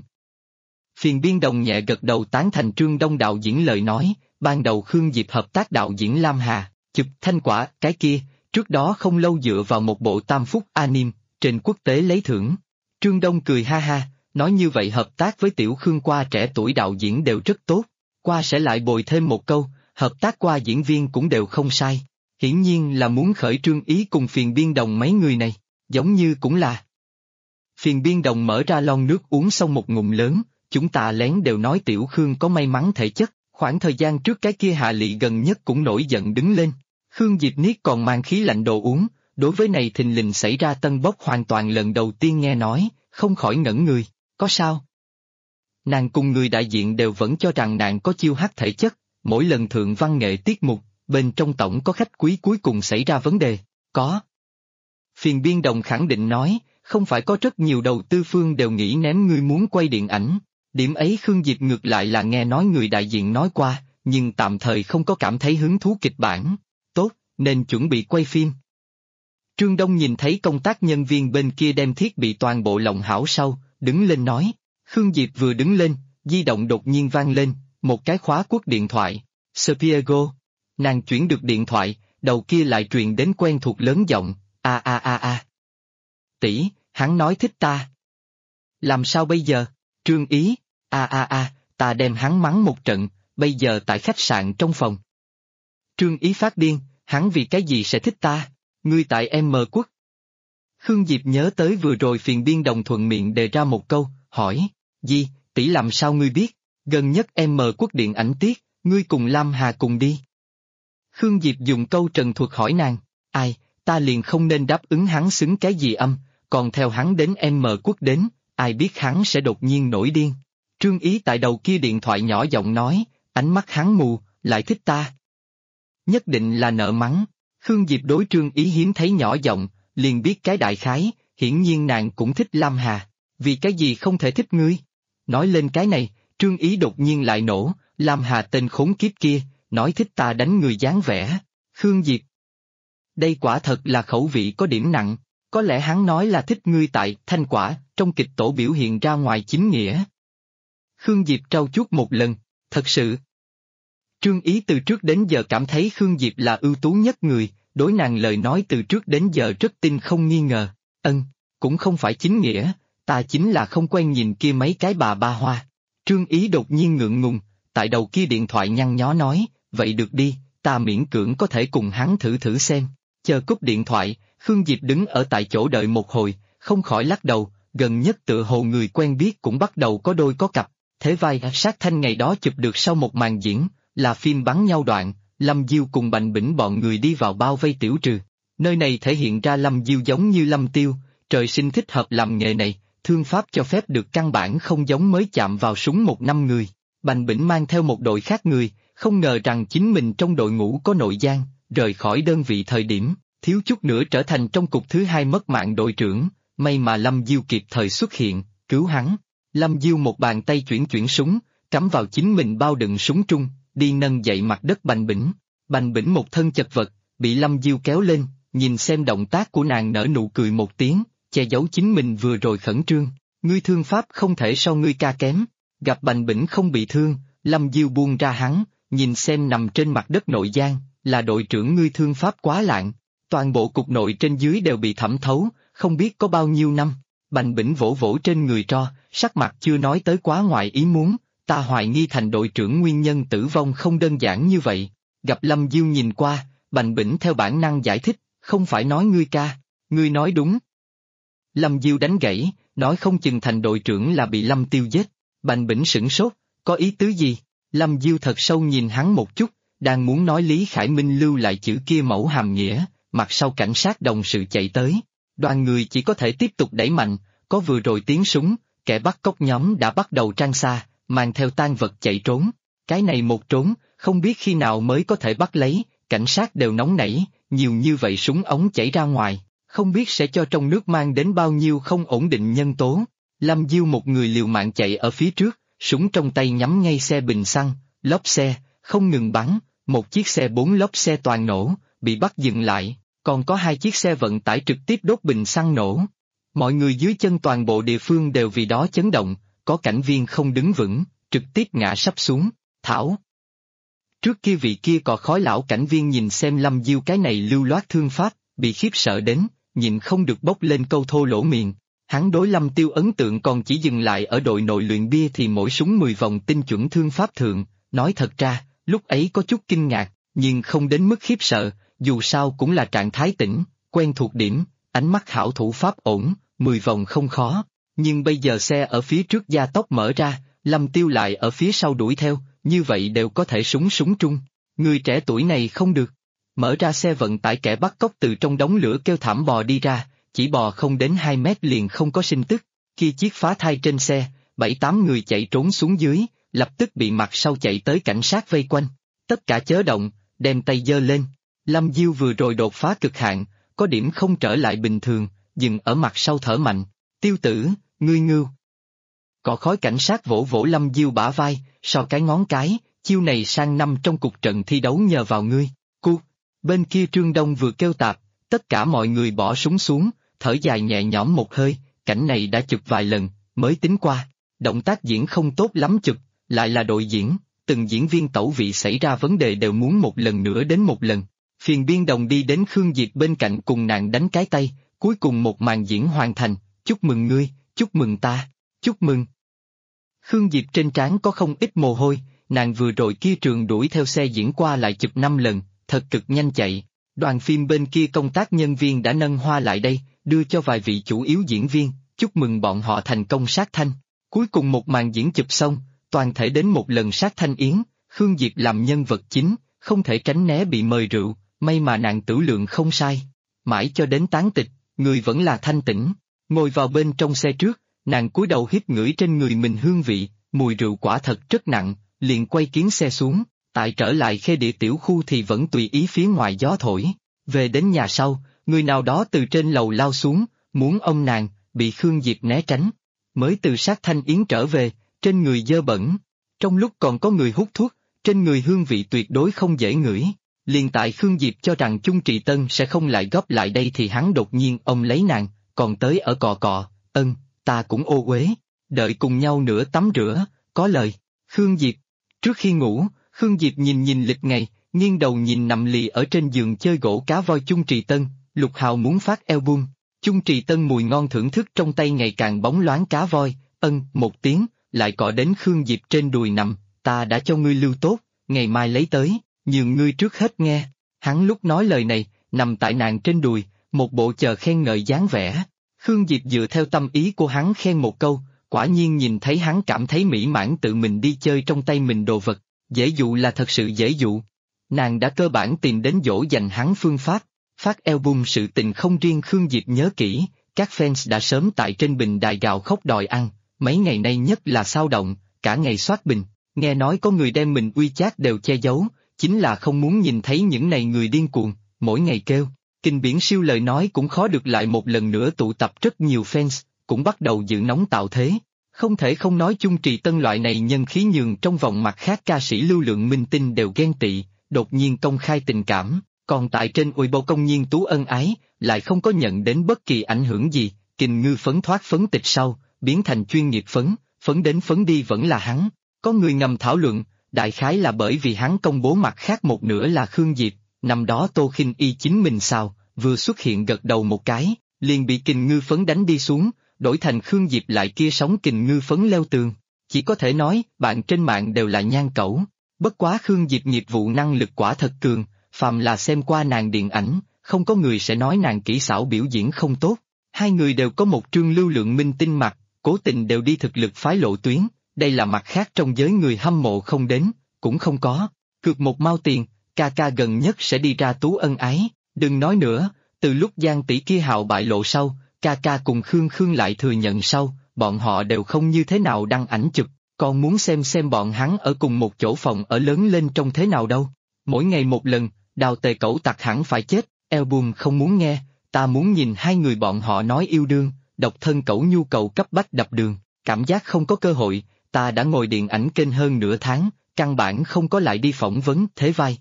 Speaker 1: Phiền Biên Đồng nhẹ gật đầu tán thành Trương Đông đạo diễn lời nói, ban đầu Khương Diệp hợp tác đạo diễn Lam Hà, chụp Thanh Quả, cái kia, trước đó không lâu dựa vào một bộ tam phúc anime, trên quốc tế lấy thưởng. Trương Đông cười ha ha, nói như vậy hợp tác với Tiểu Khương qua trẻ tuổi đạo diễn đều rất tốt, qua sẽ lại bồi thêm một câu, hợp tác qua diễn viên cũng đều không sai. Hiển nhiên là muốn khởi Trương Ý cùng Phiền Biên Đồng mấy người này, giống như cũng là. Phiền Biên Đồng mở ra lon nước uống xong một ngụm lớn, chúng ta lén đều nói Tiểu Khương có may mắn thể chất, khoảng thời gian trước cái kia Hạ Lị gần nhất cũng nổi giận đứng lên. Khương Diệp Niết còn mang khí lạnh đồ uống, đối với này thình lình xảy ra tân bốc hoàn toàn lần đầu tiên nghe nói, không khỏi ngẩn người, có sao? Nàng cùng người đại diện đều vẫn cho rằng nàng có chiêu hắc thể chất, mỗi lần thượng văn nghệ tiết mục, bên trong tổng có khách quý cuối cùng xảy ra vấn đề, có. Phiền Biên Đồng khẳng định nói, không phải có rất nhiều đầu tư phương đều nghĩ ném ngươi muốn quay điện ảnh, điểm ấy Khương Diệp ngược lại là nghe nói người đại diện nói qua, nhưng tạm thời không có cảm thấy hứng thú kịch bản, tốt, nên chuẩn bị quay phim. Trương Đông nhìn thấy công tác nhân viên bên kia đem thiết bị toàn bộ lộng hảo sau, đứng lên nói, Khương Diệp vừa đứng lên, di động đột nhiên vang lên, một cái khóa quốc điện thoại, Spiego. Nàng chuyển được điện thoại, đầu kia lại truyền đến quen thuộc lớn giọng, a. Tỷ, hắn nói thích ta. Làm sao bây giờ? Trương Ý, ta đem hắn mắng một trận, bây giờ tại khách sạn trong phòng. Trương Ý phát điên, hắn vì cái gì sẽ thích ta? Ngươi tại M Quốc. Khương Diệp nhớ tới vừa rồi Phiền Biên Đồng thuận miệng đề ra một câu, hỏi, gì, tỷ làm sao ngươi biết? Gần nhất M Quốc điện ảnh tiết, ngươi cùng Lam Hà cùng đi. Khương Diệp dùng câu trần thuật hỏi nàng, ai, ta liền không nên đáp ứng hắn xứng cái gì âm, còn theo hắn đến M Quốc đến, ai biết hắn sẽ đột nhiên nổi điên. Trương Ý tại đầu kia điện thoại nhỏ giọng nói, ánh mắt hắn mù, lại thích ta. Nhất định là nợ mắng. Khương Diệp đối Trương Ý hiếm thấy nhỏ giọng, liền biết cái đại khái, hiển nhiên nàng cũng thích Lam Hà, vì cái gì không thể thích ngươi. Nói lên cái này, Trương Ý đột nhiên lại nổ, Lam Hà tên khốn kiếp kia, nói thích ta đánh người dáng vẻ. Khương Diệp. Đây quả thật là khẩu vị có điểm nặng, có lẽ hắn nói là thích ngươi tại Thanh Quả, trong kịch tổ biểu hiện ra ngoài chính nghĩa. Khương Diệp trau chuốt một lần, thật sự. Trương Ý từ trước đến giờ cảm thấy Khương Diệp là ưu tú nhất người, đối nàng lời nói từ trước đến giờ rất tin không nghi ngờ, cũng không phải chính nghĩa, ta chính là không quen nhìn kia mấy cái bà ba hoa. Trương Ý đột nhiên ngượng ngùng, tại đầu kia điện thoại nhăn nhó nói, vậy được đi, ta miễn cưỡng có thể cùng hắn thử xem. Chờ cúp điện thoại, Khương Diệp đứng ở tại chỗ đợi một hồi, không khỏi lắc đầu, gần nhất tựa hồ người quen biết cũng bắt đầu có đôi có cặp, thế vai sát thanh ngày đó chụp được sau một màn diễn, là phim bắn nhau đoạn, Lâm Diêu cùng Bành Bỉnh bọn người đi vào bao vây tiểu trừ. Nơi này thể hiện ra Lâm Diêu giống như Lâm Tiêu, trời sinh thích hợp làm nghề này, thương pháp cho phép được căn bản không giống mới chạm vào súng một năm người. Bành Bỉnh mang theo một đội khác người, không ngờ rằng chính mình trong đội ngũ có nội gián, rời khỏi đơn vị thời điểm, thiếu chút nữa trở thành trong cục thứ hai mất mạng đội trưởng, may mà Lâm Diêu kịp thời xuất hiện, cứu hắn. Lâm Diêu một bàn tay chuyển súng, cắm vào chính mình bao đựng súng trung, đi nâng dậy mặt đất Bành Bỉnh. Bành Bỉnh một thân chật vật, bị Lâm Diêu kéo lên, nhìn xem động tác của nàng nở nụ cười một tiếng, che giấu chính mình vừa rồi khẩn trương. Ngươi thương pháp không thể so ngươi ca kém. Gặp Bành Bỉnh không bị thương, Lâm Diêu buông ra hắn, nhìn xem nằm trên mặt đất nội giang, là đội trưởng ngươi thương pháp quá lạng. Toàn bộ cục nội trên dưới đều bị thẩm thấu, không biết có bao nhiêu năm. Bành Bỉnh vỗ vỗ trên người tro, sắc mặt chưa nói tới quá ngoài ý muốn, ta hoài nghi thành đội trưởng nguyên nhân tử vong không đơn giản như vậy. Gặp Lâm Diêu nhìn qua, Bành Bỉnh theo bản năng giải thích, không phải nói ngươi ca, ngươi nói đúng. Lâm Diêu đánh gãy, nói không chừng thành đội trưởng là bị Lâm Tiêu giết. Bành Bỉnh sửng sốt, có ý tứ gì? Lâm Diêu thật sâu nhìn hắn một chút, đang muốn nói Lý Khải Minh lưu lại chữ kia mẫu hàm nghĩa, mặt sau cảnh sát đồng sự chạy tới. Đoàn người chỉ có thể tiếp tục đẩy mạnh, có vừa rồi tiếng súng, kẻ bắt cóc nhóm đã bắt đầu trang xa, mang theo tang vật chạy trốn. Cái này một trốn, không biết khi nào mới có thể bắt lấy, cảnh sát đều nóng nảy, nhiều như vậy súng ống chảy ra ngoài, không biết sẽ cho trong nước mang đến bao nhiêu không ổn định nhân tố. Lâm Diêu một người liều mạng chạy ở phía trước, súng trong tay nhắm ngay xe bình xăng, lốp xe, không ngừng bắn, một chiếc xe 4 lốp xe toàn nổ, bị bắt dừng lại, còn có 2 chiếc xe vận tải trực tiếp đốt bình xăng nổ. Mọi người dưới chân toàn bộ địa phương đều vì đó chấn động, có cảnh viên không đứng vững, trực tiếp ngã sắp xuống, thảo. Trước kia vị kia cò khói lão cảnh viên nhìn xem Lâm Diêu cái này lưu loát thương pháp, bị khiếp sợ đến, nhịn không được bốc lên câu thô lỗ miệng. Hắn đối Lâm Tiêu ấn tượng còn chỉ dừng lại ở đội nội luyện bia thì mỗi súng 10 vòng tinh chuẩn thương pháp thượng, nói thật ra, lúc ấy có chút kinh ngạc, nhưng không đến mức khiếp sợ, dù sao cũng là trạng thái tỉnh, quen thuộc điểm, ánh mắt hảo thủ pháp ổn, 10 vòng không khó, nhưng bây giờ xe ở phía trước gia tốc mở ra, Lâm Tiêu lại ở phía sau đuổi theo, như vậy đều có thể súng trung, người trẻ tuổi này không được. Mở ra xe vận tải kẻ bắt cóc từ trong đống lửa kêu thảm bò đi ra, chỉ bò không đến 2 mét liền không có sinh tức, khi chiếc phá thai trên xe, 7-8 người chạy trốn xuống dưới, lập tức bị mặt sau chạy tới cảnh sát vây quanh, tất cả chớ động, đem tay giơ lên. Lâm Diêu vừa rồi đột phá cực hạn, có điểm không trở lại bình thường, dừng ở mặt sau thở mạnh, Tiêu tử, ngươi ngưu. Cọ khói cảnh sát vỗ vỗ Lâm Diêu bả vai, so cái ngón cái, chiêu này sang năm trong cuộc trận thi đấu nhờ vào ngươi, cu. Bên kia Trương Đông vừa kêu tạp, tất cả mọi người bỏ súng xuống, thở dài nhẹ nhõm một hơi, cảnh này đã chụp vài lần, mới tính qua, động tác diễn không tốt lắm chụp, lại là đội diễn, từng diễn viên tẩu vị xảy ra vấn đề đều muốn một lần nữa đến một lần. Phiền biên đồng đi đến Khương Diệp bên cạnh cùng nàng đánh cái tay, cuối cùng một màn diễn hoàn thành, chúc mừng ngươi, chúc mừng ta, chúc mừng. Khương Diệp trên trán có không ít mồ hôi, nàng vừa rồi kia trường đuổi theo xe diễn qua lại chụp 5 lần, thật cực nhanh chạy. Đoàn phim bên kia công tác nhân viên đã nâng hoa lại đây, đưa cho vài vị chủ yếu diễn viên, chúc mừng bọn họ thành công sát thanh. Cuối cùng một màn diễn chụp xong, toàn thể đến một lần sát thanh yến, Khương Diệp làm nhân vật chính, không thể tránh né bị mời rượu, may mà nàng tửu lượng không sai. Mãi cho đến tán tịch, người vẫn là thanh tĩnh, ngồi vào bên trong xe trước, nàng cúi đầu hít ngửi trên người mình hương vị, mùi rượu quả thật rất nặng, liền quay kiến xe xuống. Tại trở lại Khê Địa tiểu khu thì vẫn tùy ý phía ngoài gió thổi, về đến nhà sau, người nào đó từ trên lầu lao xuống, muốn ôm nàng, bị Khương Diệp né tránh. Mới từ sát thanh yến trở về, trên người dơ bẩn, trong lúc còn có người hút thuốc, trên người hương vị tuyệt đối không dễ ngửi. Liền tại Khương Diệp cho rằng Chung Trì Tân sẽ không lại góp lại đây thì hắn đột nhiên ôm lấy nàng, còn tới ở cọ cọ, ta cũng ô uế, đợi cùng nhau nửa tắm rửa, có lời. Khương Diệp, trước khi ngủ, Khương Diệp nhìn lịch ngày, nghiêng đầu nhìn nằm lì ở trên giường chơi gỗ cá voi Chung Trì Tân, Lục Hào muốn phát album. Chung Trì Tân mùi ngon thưởng thức trong tay ngày càng bóng loáng cá voi, một tiếng, lại cọ đến Khương Diệp trên đùi nằm, ta đã cho ngươi lưu tốt, ngày mai lấy tới, nhường ngươi trước hết nghe. Hắn lúc nói lời này, nằm tại nàng trên đùi, một bộ chờ khen ngợi dáng vẻ. Khương Diệp dựa theo tâm ý của hắn khen một câu, quả nhiên nhìn thấy hắn cảm thấy mỹ mãn tự mình đi chơi trong tay mình đồ vật, dễ dụ là thật sự dễ dụ. Nàng đã cơ bản tìm đến dỗ dành hắn phương pháp, phát album sự tình không riêng Khương Diệp nhớ kỹ, các fans đã sớm tại trên bình đài gào khóc đòi ăn, mấy ngày nay nhất là sao động, cả ngày soát bình, nghe nói có người đem mình WeChat đều che giấu, chính là không muốn nhìn thấy những này người điên cuồng, mỗi ngày kêu, Kinh Biển Siêu lời nói cũng khó được lại một lần nữa tụ tập rất nhiều fans, cũng bắt đầu dự nóng tạo thế. Không thể không nói Chung Trì Tân loại này nhân khí nhường trong vòng mặt khác ca sĩ lưu lượng minh tinh đều ghen tị, đột nhiên công khai tình cảm, còn tại trên Weibo công nhiên tú ân ái, lại không có nhận đến bất kỳ ảnh hưởng gì, Kình Ngư phấn thoát phấn tịch sau, biến thành chuyên nghiệp phấn đến phấn đi vẫn là hắn. Có người ngầm thảo luận, đại khái là bởi vì hắn công bố mặt khác một nửa là Khương Diệp, năm đó Tô Khinh Y chính mình sao, vừa xuất hiện gật đầu một cái, liền bị Kình Ngư phấn đánh đi xuống, đổi thành Khương Diệp lại kia sóng Kình Ngư phấn leo tường. Chỉ có thể nói, bạn trên mạng đều là nhan cẩu. Bất quá Khương Diệp nghiệp vụ năng lực quả thật cường, phàm là xem qua nàng điện ảnh, không có người sẽ nói nàng kỹ xảo biểu diễn không tốt. Hai người đều có một trương lưu lượng minh tinh mặt, cố tình đều đi thực lực phái lộ tuyến, đây là mặt khác trong giới người hâm mộ không đến, cũng không có. Cược một mao tiền, ca ca gần nhất sẽ đi ra tú ân ái, đừng nói nữa, từ lúc Giang tỷ kia hào bại lộ sau, ca ca cùng Khương lại thừa nhận sau, bọn họ đều không như thế nào đăng ảnh chụp, còn muốn xem bọn hắn ở cùng một chỗ phòng ở lớn lên trong thế nào đâu. Mỗi ngày một lần, Đào Tề cẩu tặc hẳn phải chết, album không muốn nghe, ta muốn nhìn hai người bọn họ nói yêu đương, độc thân cẩu nhu cầu cấp bách đập đường, cảm giác không có cơ hội, ta đã ngồi điện ảnh kênh hơn nửa tháng, căn bản không có lại đi phỏng vấn thế vai,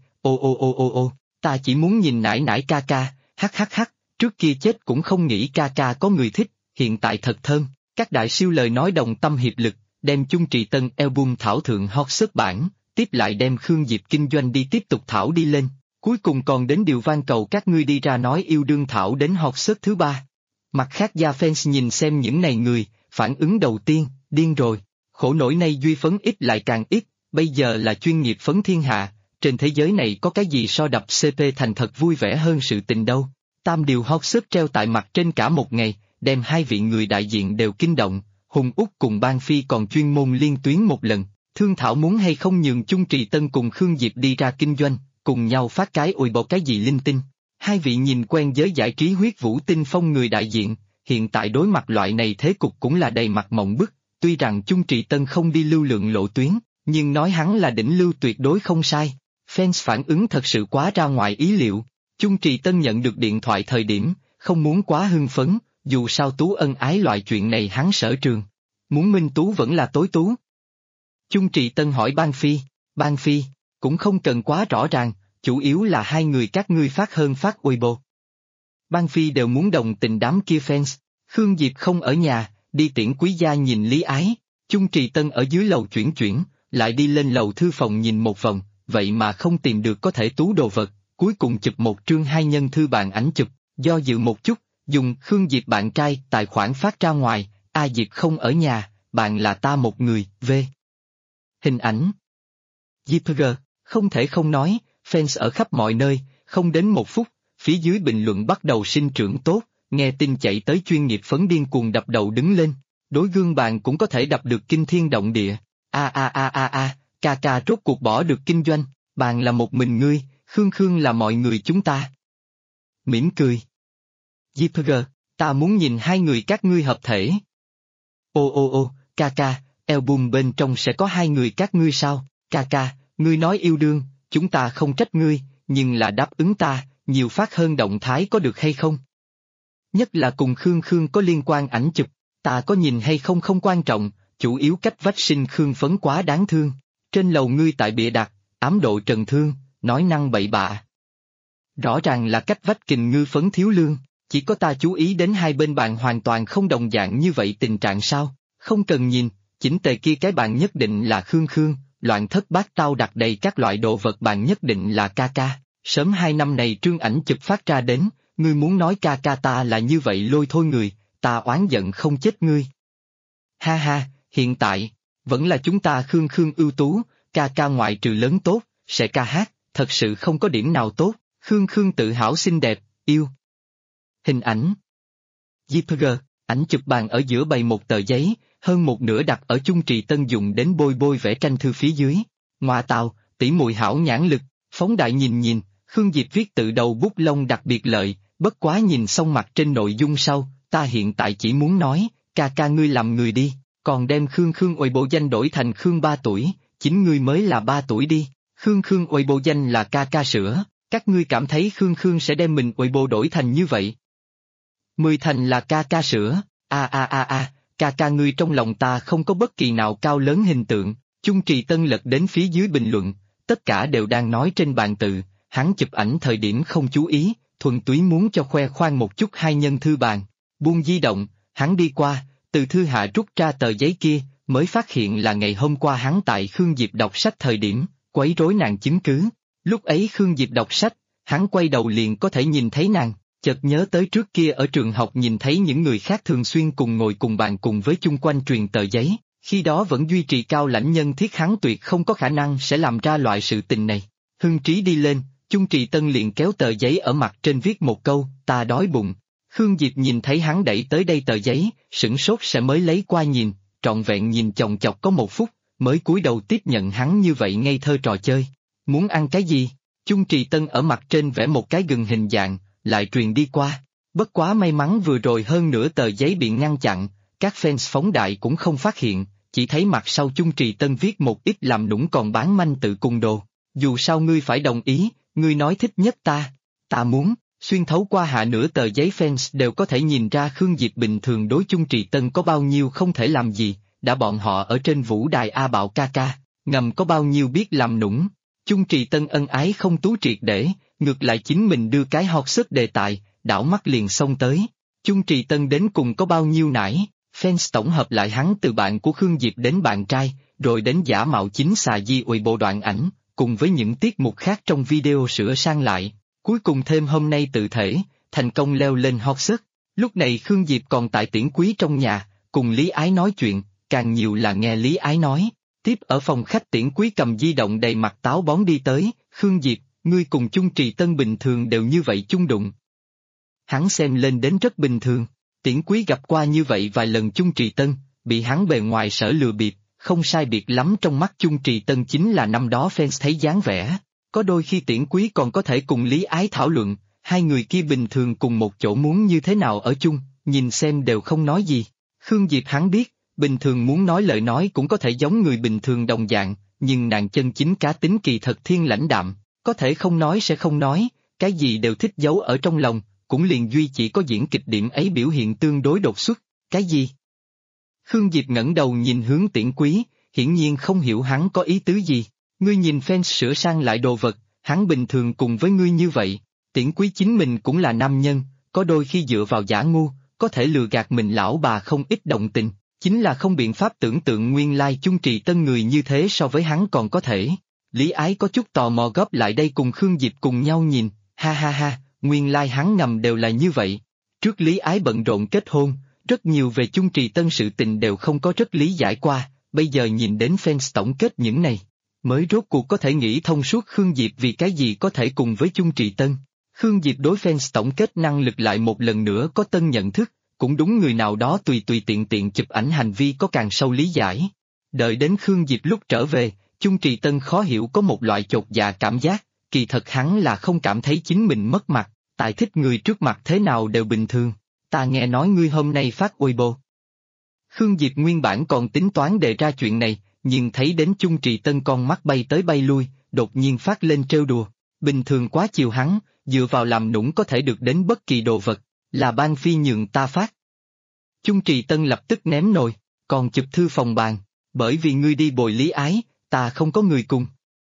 Speaker 1: ô, ta chỉ muốn nhìn nải nải ca ca, hắc, trước kia chết cũng không nghĩ ca ca có người thích, hiện tại thật thơm, các đại siêu lời nói đồng tâm hiệp lực, đem Chung Trì Tân album thảo thượng hot xuất bản, tiếp lại đem Khương Diệp kinh doanh đi tiếp tục thảo đi lên, cuối cùng còn đến điều van cầu các ngươi đi ra nói yêu đương thảo đến hot xuất thứ 3. Mặt khác gia fans nhìn xem những này người, phản ứng đầu tiên, điên rồi, khổ nổi nay duy phấn ít lại càng ít, bây giờ là chuyên nghiệp phấn thiên hạ, trên thế giới này có cái gì so đập CP thành thật vui vẻ hơn sự tình đâu. Tam điều hot search treo tại mặt trên cả một ngày, đem hai vị người đại diện đều kinh động, Hùng Úc cùng Ban Phi còn chuyên môn liên tuyến một lần, thương thảo muốn hay không nhường Chung Trì Tân cùng Khương Diệp đi ra kinh doanh, cùng nhau phát cái ôi bộ cái gì linh tinh. Hai vị nhìn quen giới giải trí huyết vũ tinh phong người đại diện, hiện tại đối mặt loại này thế cục cũng là đầy mặt mộng bức, tuy rằng Chung Trì Tân không đi lưu lượng lộ tuyến, nhưng nói hắn là đỉnh lưu tuyệt đối không sai. Fans phản ứng thật sự quá ra ngoài ý liệu. Chung Trì Tân nhận được điện thoại thời điểm, không muốn quá hưng phấn, dù sao tú ân ái loại chuyện này hắn sở trường. Muốn minh tú vẫn là tối tú. Chung Trì Tân hỏi Ban Phi, cũng không cần quá rõ ràng, chủ yếu là hai người các ngươi phát hơn phát Weibo. Ban Phi đều muốn đồng tình đám kia fans, Khương Diệp không ở nhà, đi tiễn quý gia nhìn Lý Ái, Chung Trì Tân ở dưới lầu chuyển, lại đi lên lầu thư phòng nhìn một vòng, vậy mà không tìm được có thể tú đồ vật, cuối cùng chụp một trương 2 nhân thư bàn ảnh chụp, do dự một chút, dùng Khương Diệp bạn trai tài khoản phát ra ngoài, A Diệp không ở nhà, bạn là ta một người, hình ảnh. JPG, không thể không nói, fans ở khắp mọi nơi, không đến một phút, phía dưới bình luận bắt đầu sinh trưởng tốt, nghe tin chạy tới chuyên nghiệp phấn điên cuồng đập đầu đứng lên, đối gương bạn cũng có thể đập được kinh thiên động địa, ca ca rốt cuộc bỏ được kinh doanh, bạn là một mình ngươi, Khương là mọi người chúng ta. Mỉm cười. JPG, ta muốn nhìn hai người các ngươi hợp thể. Ô, ca, album bên trong sẽ có hai người các ngươi sao, ca, ngươi nói yêu đương, chúng ta không trách ngươi, nhưng là đáp ứng ta, nhiều phát hơn động thái có được hay không? Nhất là cùng Khương có liên quan ảnh chụp, ta có nhìn hay không không quan trọng, chủ yếu cách vách sinh Khương phấn quá đáng thương. Trên lầu ngươi tại bịa đặt, ám độ trần thương, nói năng bậy bạ. Rõ ràng là cách vách Kình Ngư phấn thiếu lương, chỉ có ta chú ý đến hai bên bạn hoàn toàn không đồng dạng như vậy tình trạng sao, không cần nhìn, chỉnh tề kia cái bạn nhất định là Khương, loạn thất bát tao đặt đầy các loại đồ vật bạn nhất định là ca, sớm 2 năm này trương ảnh chụp phát ra đến, ngươi muốn nói ca ta là như vậy lôi thôi người, ta oán giận không chết ngươi. Ha, hiện tại, vẫn là chúng ta Khương ưu tú, ca ngoại trừ lớn tốt, sẽ ca hát, thật sự không có điểm nào tốt, Khương tự hào xinh đẹp, yêu. Hình ảnh. JPG, ảnh chụp bàn ở giữa bày một tờ giấy, hơn một nửa đặt ở Chung Trì Tân dùng đến bôi vẽ tranh thư phía dưới. Ngoà tào, tỉ muội hảo nhãn lực, phóng đại nhìn, Khương Diệp viết tự đầu bút lông đặc biệt lợi, bất quá nhìn xong mặt trên nội dung sau, ta hiện tại chỉ muốn nói, ca ngươi làm người đi, còn đem Khương oai bộ danh đổi thành Khương 3 tuổi, chính ngươi mới là 3 tuổi đi, Khương oai bộ danh là ca sữa, Các ngươi cảm thấy Khương Khương sẽ đem mình Weibo đổi thành như vậy? 10 thành là ca ca sữa, ca ca ngươi trong lòng ta không có bất kỳ nào cao lớn hình tượng. Chung Trì Tân lật đến phía dưới bình luận, tất cả đều đang nói trên bàn tự, hắn chụp ảnh thời điểm không chú ý, thuần túy muốn cho khoe khoang một chút hai nhân thư bàn. Buông di động, hắn đi qua, từ thư hạ rút ra tờ giấy kia, mới phát hiện là ngày hôm qua hắn tại Khương Diệp đọc sách thời điểm, quấy rối nàng chứng cứ. Lúc ấy Khương Diệp đọc sách, hắn quay đầu liền có thể nhìn thấy nàng, chợt nhớ tới trước kia ở trường học nhìn thấy những người khác thường xuyên cùng ngồi cùng bàn cùng với chung quanh truyền tờ giấy, khi đó vẫn duy trì cao lãnh nhân thiết, hắn tuyệt không có khả năng sẽ làm ra loại sự tình này. Hưng trí đi lên, Chung Trì Tân liền kéo tờ giấy ở mặt trên viết một câu, ta đói bụng. Khương Diệp nhìn thấy hắn đẩy tới đây tờ giấy, sửng sốt sẽ mới lấy qua nhìn, trọn vẹn nhìn chòng chọc có 1 phút, mới cúi đầu tiếp nhận hắn như vậy ngây thơ trò chơi. Muốn ăn cái gì? Chung Trì Tân ở mặt trên vẽ một cái gừng hình dạng, lại truyền đi qua. Bất quá may mắn vừa rồi hơn nửa tờ giấy bị ngăn chặn, các fans phóng đại cũng không phát hiện, chỉ thấy mặt sau Chung Trì Tân viết một ít làm nũng còn bán manh tự cùng đồ. Dù sao ngươi phải đồng ý, ngươi nói thích nhất ta muốn. Xuyên thấu qua hạ nửa tờ giấy fans đều có thể nhìn ra Khương Diệp bình thường đối Chung Trì Tân có bao nhiêu không thể làm gì, đã bọn họ ở trên vũ đài A Bạo ca ca, ngầm có bao nhiêu biết làm nũng. Chung Trì Tân ân ái không tú triệt để, ngược lại chính mình đưa cái hot search đề tài, đảo mắt liền xông tới. Chung Trì Tân đến cùng có bao nhiêu nải, fans tổng hợp lại hắn từ bạn của Khương Diệp đến bạn trai, rồi đến giả mạo chính xà di bộ đoạn ảnh, cùng với những tiết mục khác trong video sửa sang lại. Cuối cùng thêm hôm nay tự thể, thành công leo lên hot search. Lúc này Khương Diệp còn tại Tiễn Quý trong nhà, cùng Lý Ái nói chuyện, càng nhiều là nghe Lý Ái nói. Tiếp ở phòng khách Tiễn Quý cầm di động đầy mặt táo bón đi tới, Khương Diệp, ngươi cùng Chung Trì Tân bình thường đều như vậy chung đụng. Hắn xem lên đến rất bình thường, Tiễn Quý gặp qua như vậy vài lần Chung Trì Tân, bị hắn bề ngoài sở lừa bịp, không sai biệt lắm trong mắt Chung Trì Tân chính là năm đó fans thấy dáng vẻ. Có đôi khi Tiễn Quý còn có thể cùng Lý Ái thảo luận, hai người kia bình thường cùng một chỗ muốn như thế nào ở chung, nhìn xem đều không nói gì. Khương Diệp hắn biết, bình thường muốn nói lời nói cũng có thể giống người bình thường đồng dạng, nhưng nàng chân chính cá tính kỳ thật thiên lãnh đạm, có thể không nói sẽ không nói, cái gì đều thích giấu ở trong lòng, cũng liền duy chỉ có diễn kịch điểm ấy biểu hiện tương đối đột xuất. Cái gì? Khương Diệp ngẩng đầu nhìn hướng Tiễn Quý, hiển nhiên không hiểu hắn có ý tứ gì. Ngươi nhìn fans sửa sang lại đồ vật, hắn bình thường cùng với ngươi như vậy. Tiễn Quý chính mình cũng là nam nhân, có đôi khi dựa vào giả ngu, có thể lừa gạt mình lão bà không ít động tình, chính là không biện pháp tưởng tượng nguyên lai Chung Trì Tân người như thế so với hắn còn có thể. Lý Ái có chút tò mò góp lại đây cùng Khương Diệp cùng nhau nhìn, ha, nguyên lai hắn ngầm đều là như vậy. Trước Lý Ái bận rộn kết hôn, rất nhiều về Chung Trì Tân sự tình đều không có rất lý giải qua, bây giờ nhìn đến fans tổng kết những này, mới rốt cuộc có thể nghĩ thông suốt Khương Diệp vì cái gì có thể cùng với Chung Trì Tân. Khương Diệp đối fans tổng kết năng lực lại một lần nữa có tân nhận thức, cũng đúng người nào đó tùy tiện chụp ảnh hành vi có càng sâu lý giải. Đợi đến Khương Diệp lúc trở về, Chung Trì Tân khó hiểu có một loại chột dạ cảm giác, kỳ thật hắn là không cảm thấy chính mình mất mặt, tại thích người trước mặt thế nào đều bình thường. Ta nghe nói ngươi hôm nay phát Weibo. Khương Diệp nguyên bản còn tính toán đề ra chuyện này, nhưng thấy đến Chung Trì Tân con mắt bay tới bay lui, đột nhiên phát lên trêu đùa. Bình thường quá chiều hắn, dựa vào làm nũng có thể được đến bất kỳ đồ vật, là ban phi nhường ta phát. Chung Trì Tân lập tức ném nồi, còn chụp thư phòng bàn, bởi vì ngươi đi bồi Lý Ái, ta không có người cùng.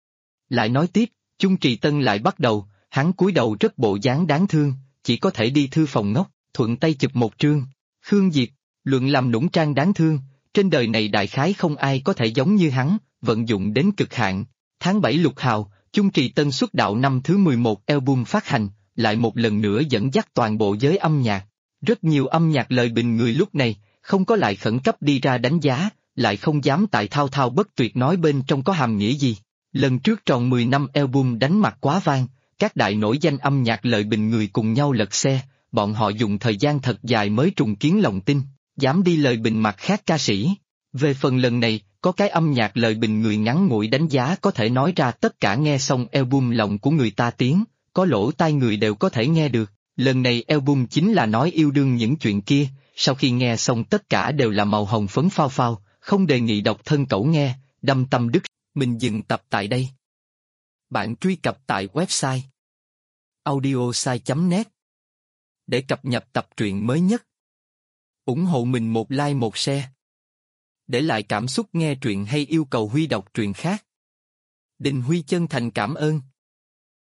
Speaker 1: Lại nói tiếp, Chung Trì Tân lại bắt đầu, hắn cúi đầu rất bộ dáng đáng thương, chỉ có thể đi thư phòng ngốc, thuận tay chụp một trương. Khương Diệp, luận làm nũng trang đáng thương, trên đời này đại khái không ai có thể giống như hắn, vận dụng đến cực hạn. Tháng 7 Lục Hào, Chung Trì Tân xuất đạo năm thứ 11 album phát hành, lại một lần nữa dẫn dắt toàn bộ giới âm nhạc. Rất nhiều âm nhạc lời bình người lúc này, không có lại khẩn cấp đi ra đánh giá, lại không dám tại thao thao bất tuyệt nói bên trong có hàm nghĩa gì. Lần trước tròn 10 năm album đánh mặt quá vang, các đại nổi danh âm nhạc lời bình người cùng nhau lật xe, bọn họ dùng thời gian thật dài mới trùng kiến lòng tin, dám đi lời bình mặt khác ca sĩ. Về phần lần này, có cái âm nhạc lời bình người ngắn ngủi đánh giá có thể nói ra tất cả nghe xong album lòng của người ta tiếng, có lỗ tai người đều có thể nghe được. Lần này album chính là nói yêu đương những chuyện kia, sau khi nghe xong tất cả đều là màu hồng phấn phao phao, không đề nghị độc thân cẩu nghe, đâm tâm đứt. Mình dừng tập tại đây. Bạn truy cập tại website audiosai.net để cập nhật tập truyện mới nhất. Ủng hộ mình một like một share. Để lại cảm xúc nghe truyện hay yêu cầu Huy đọc truyện khác. Đình Huy chân thành cảm ơn.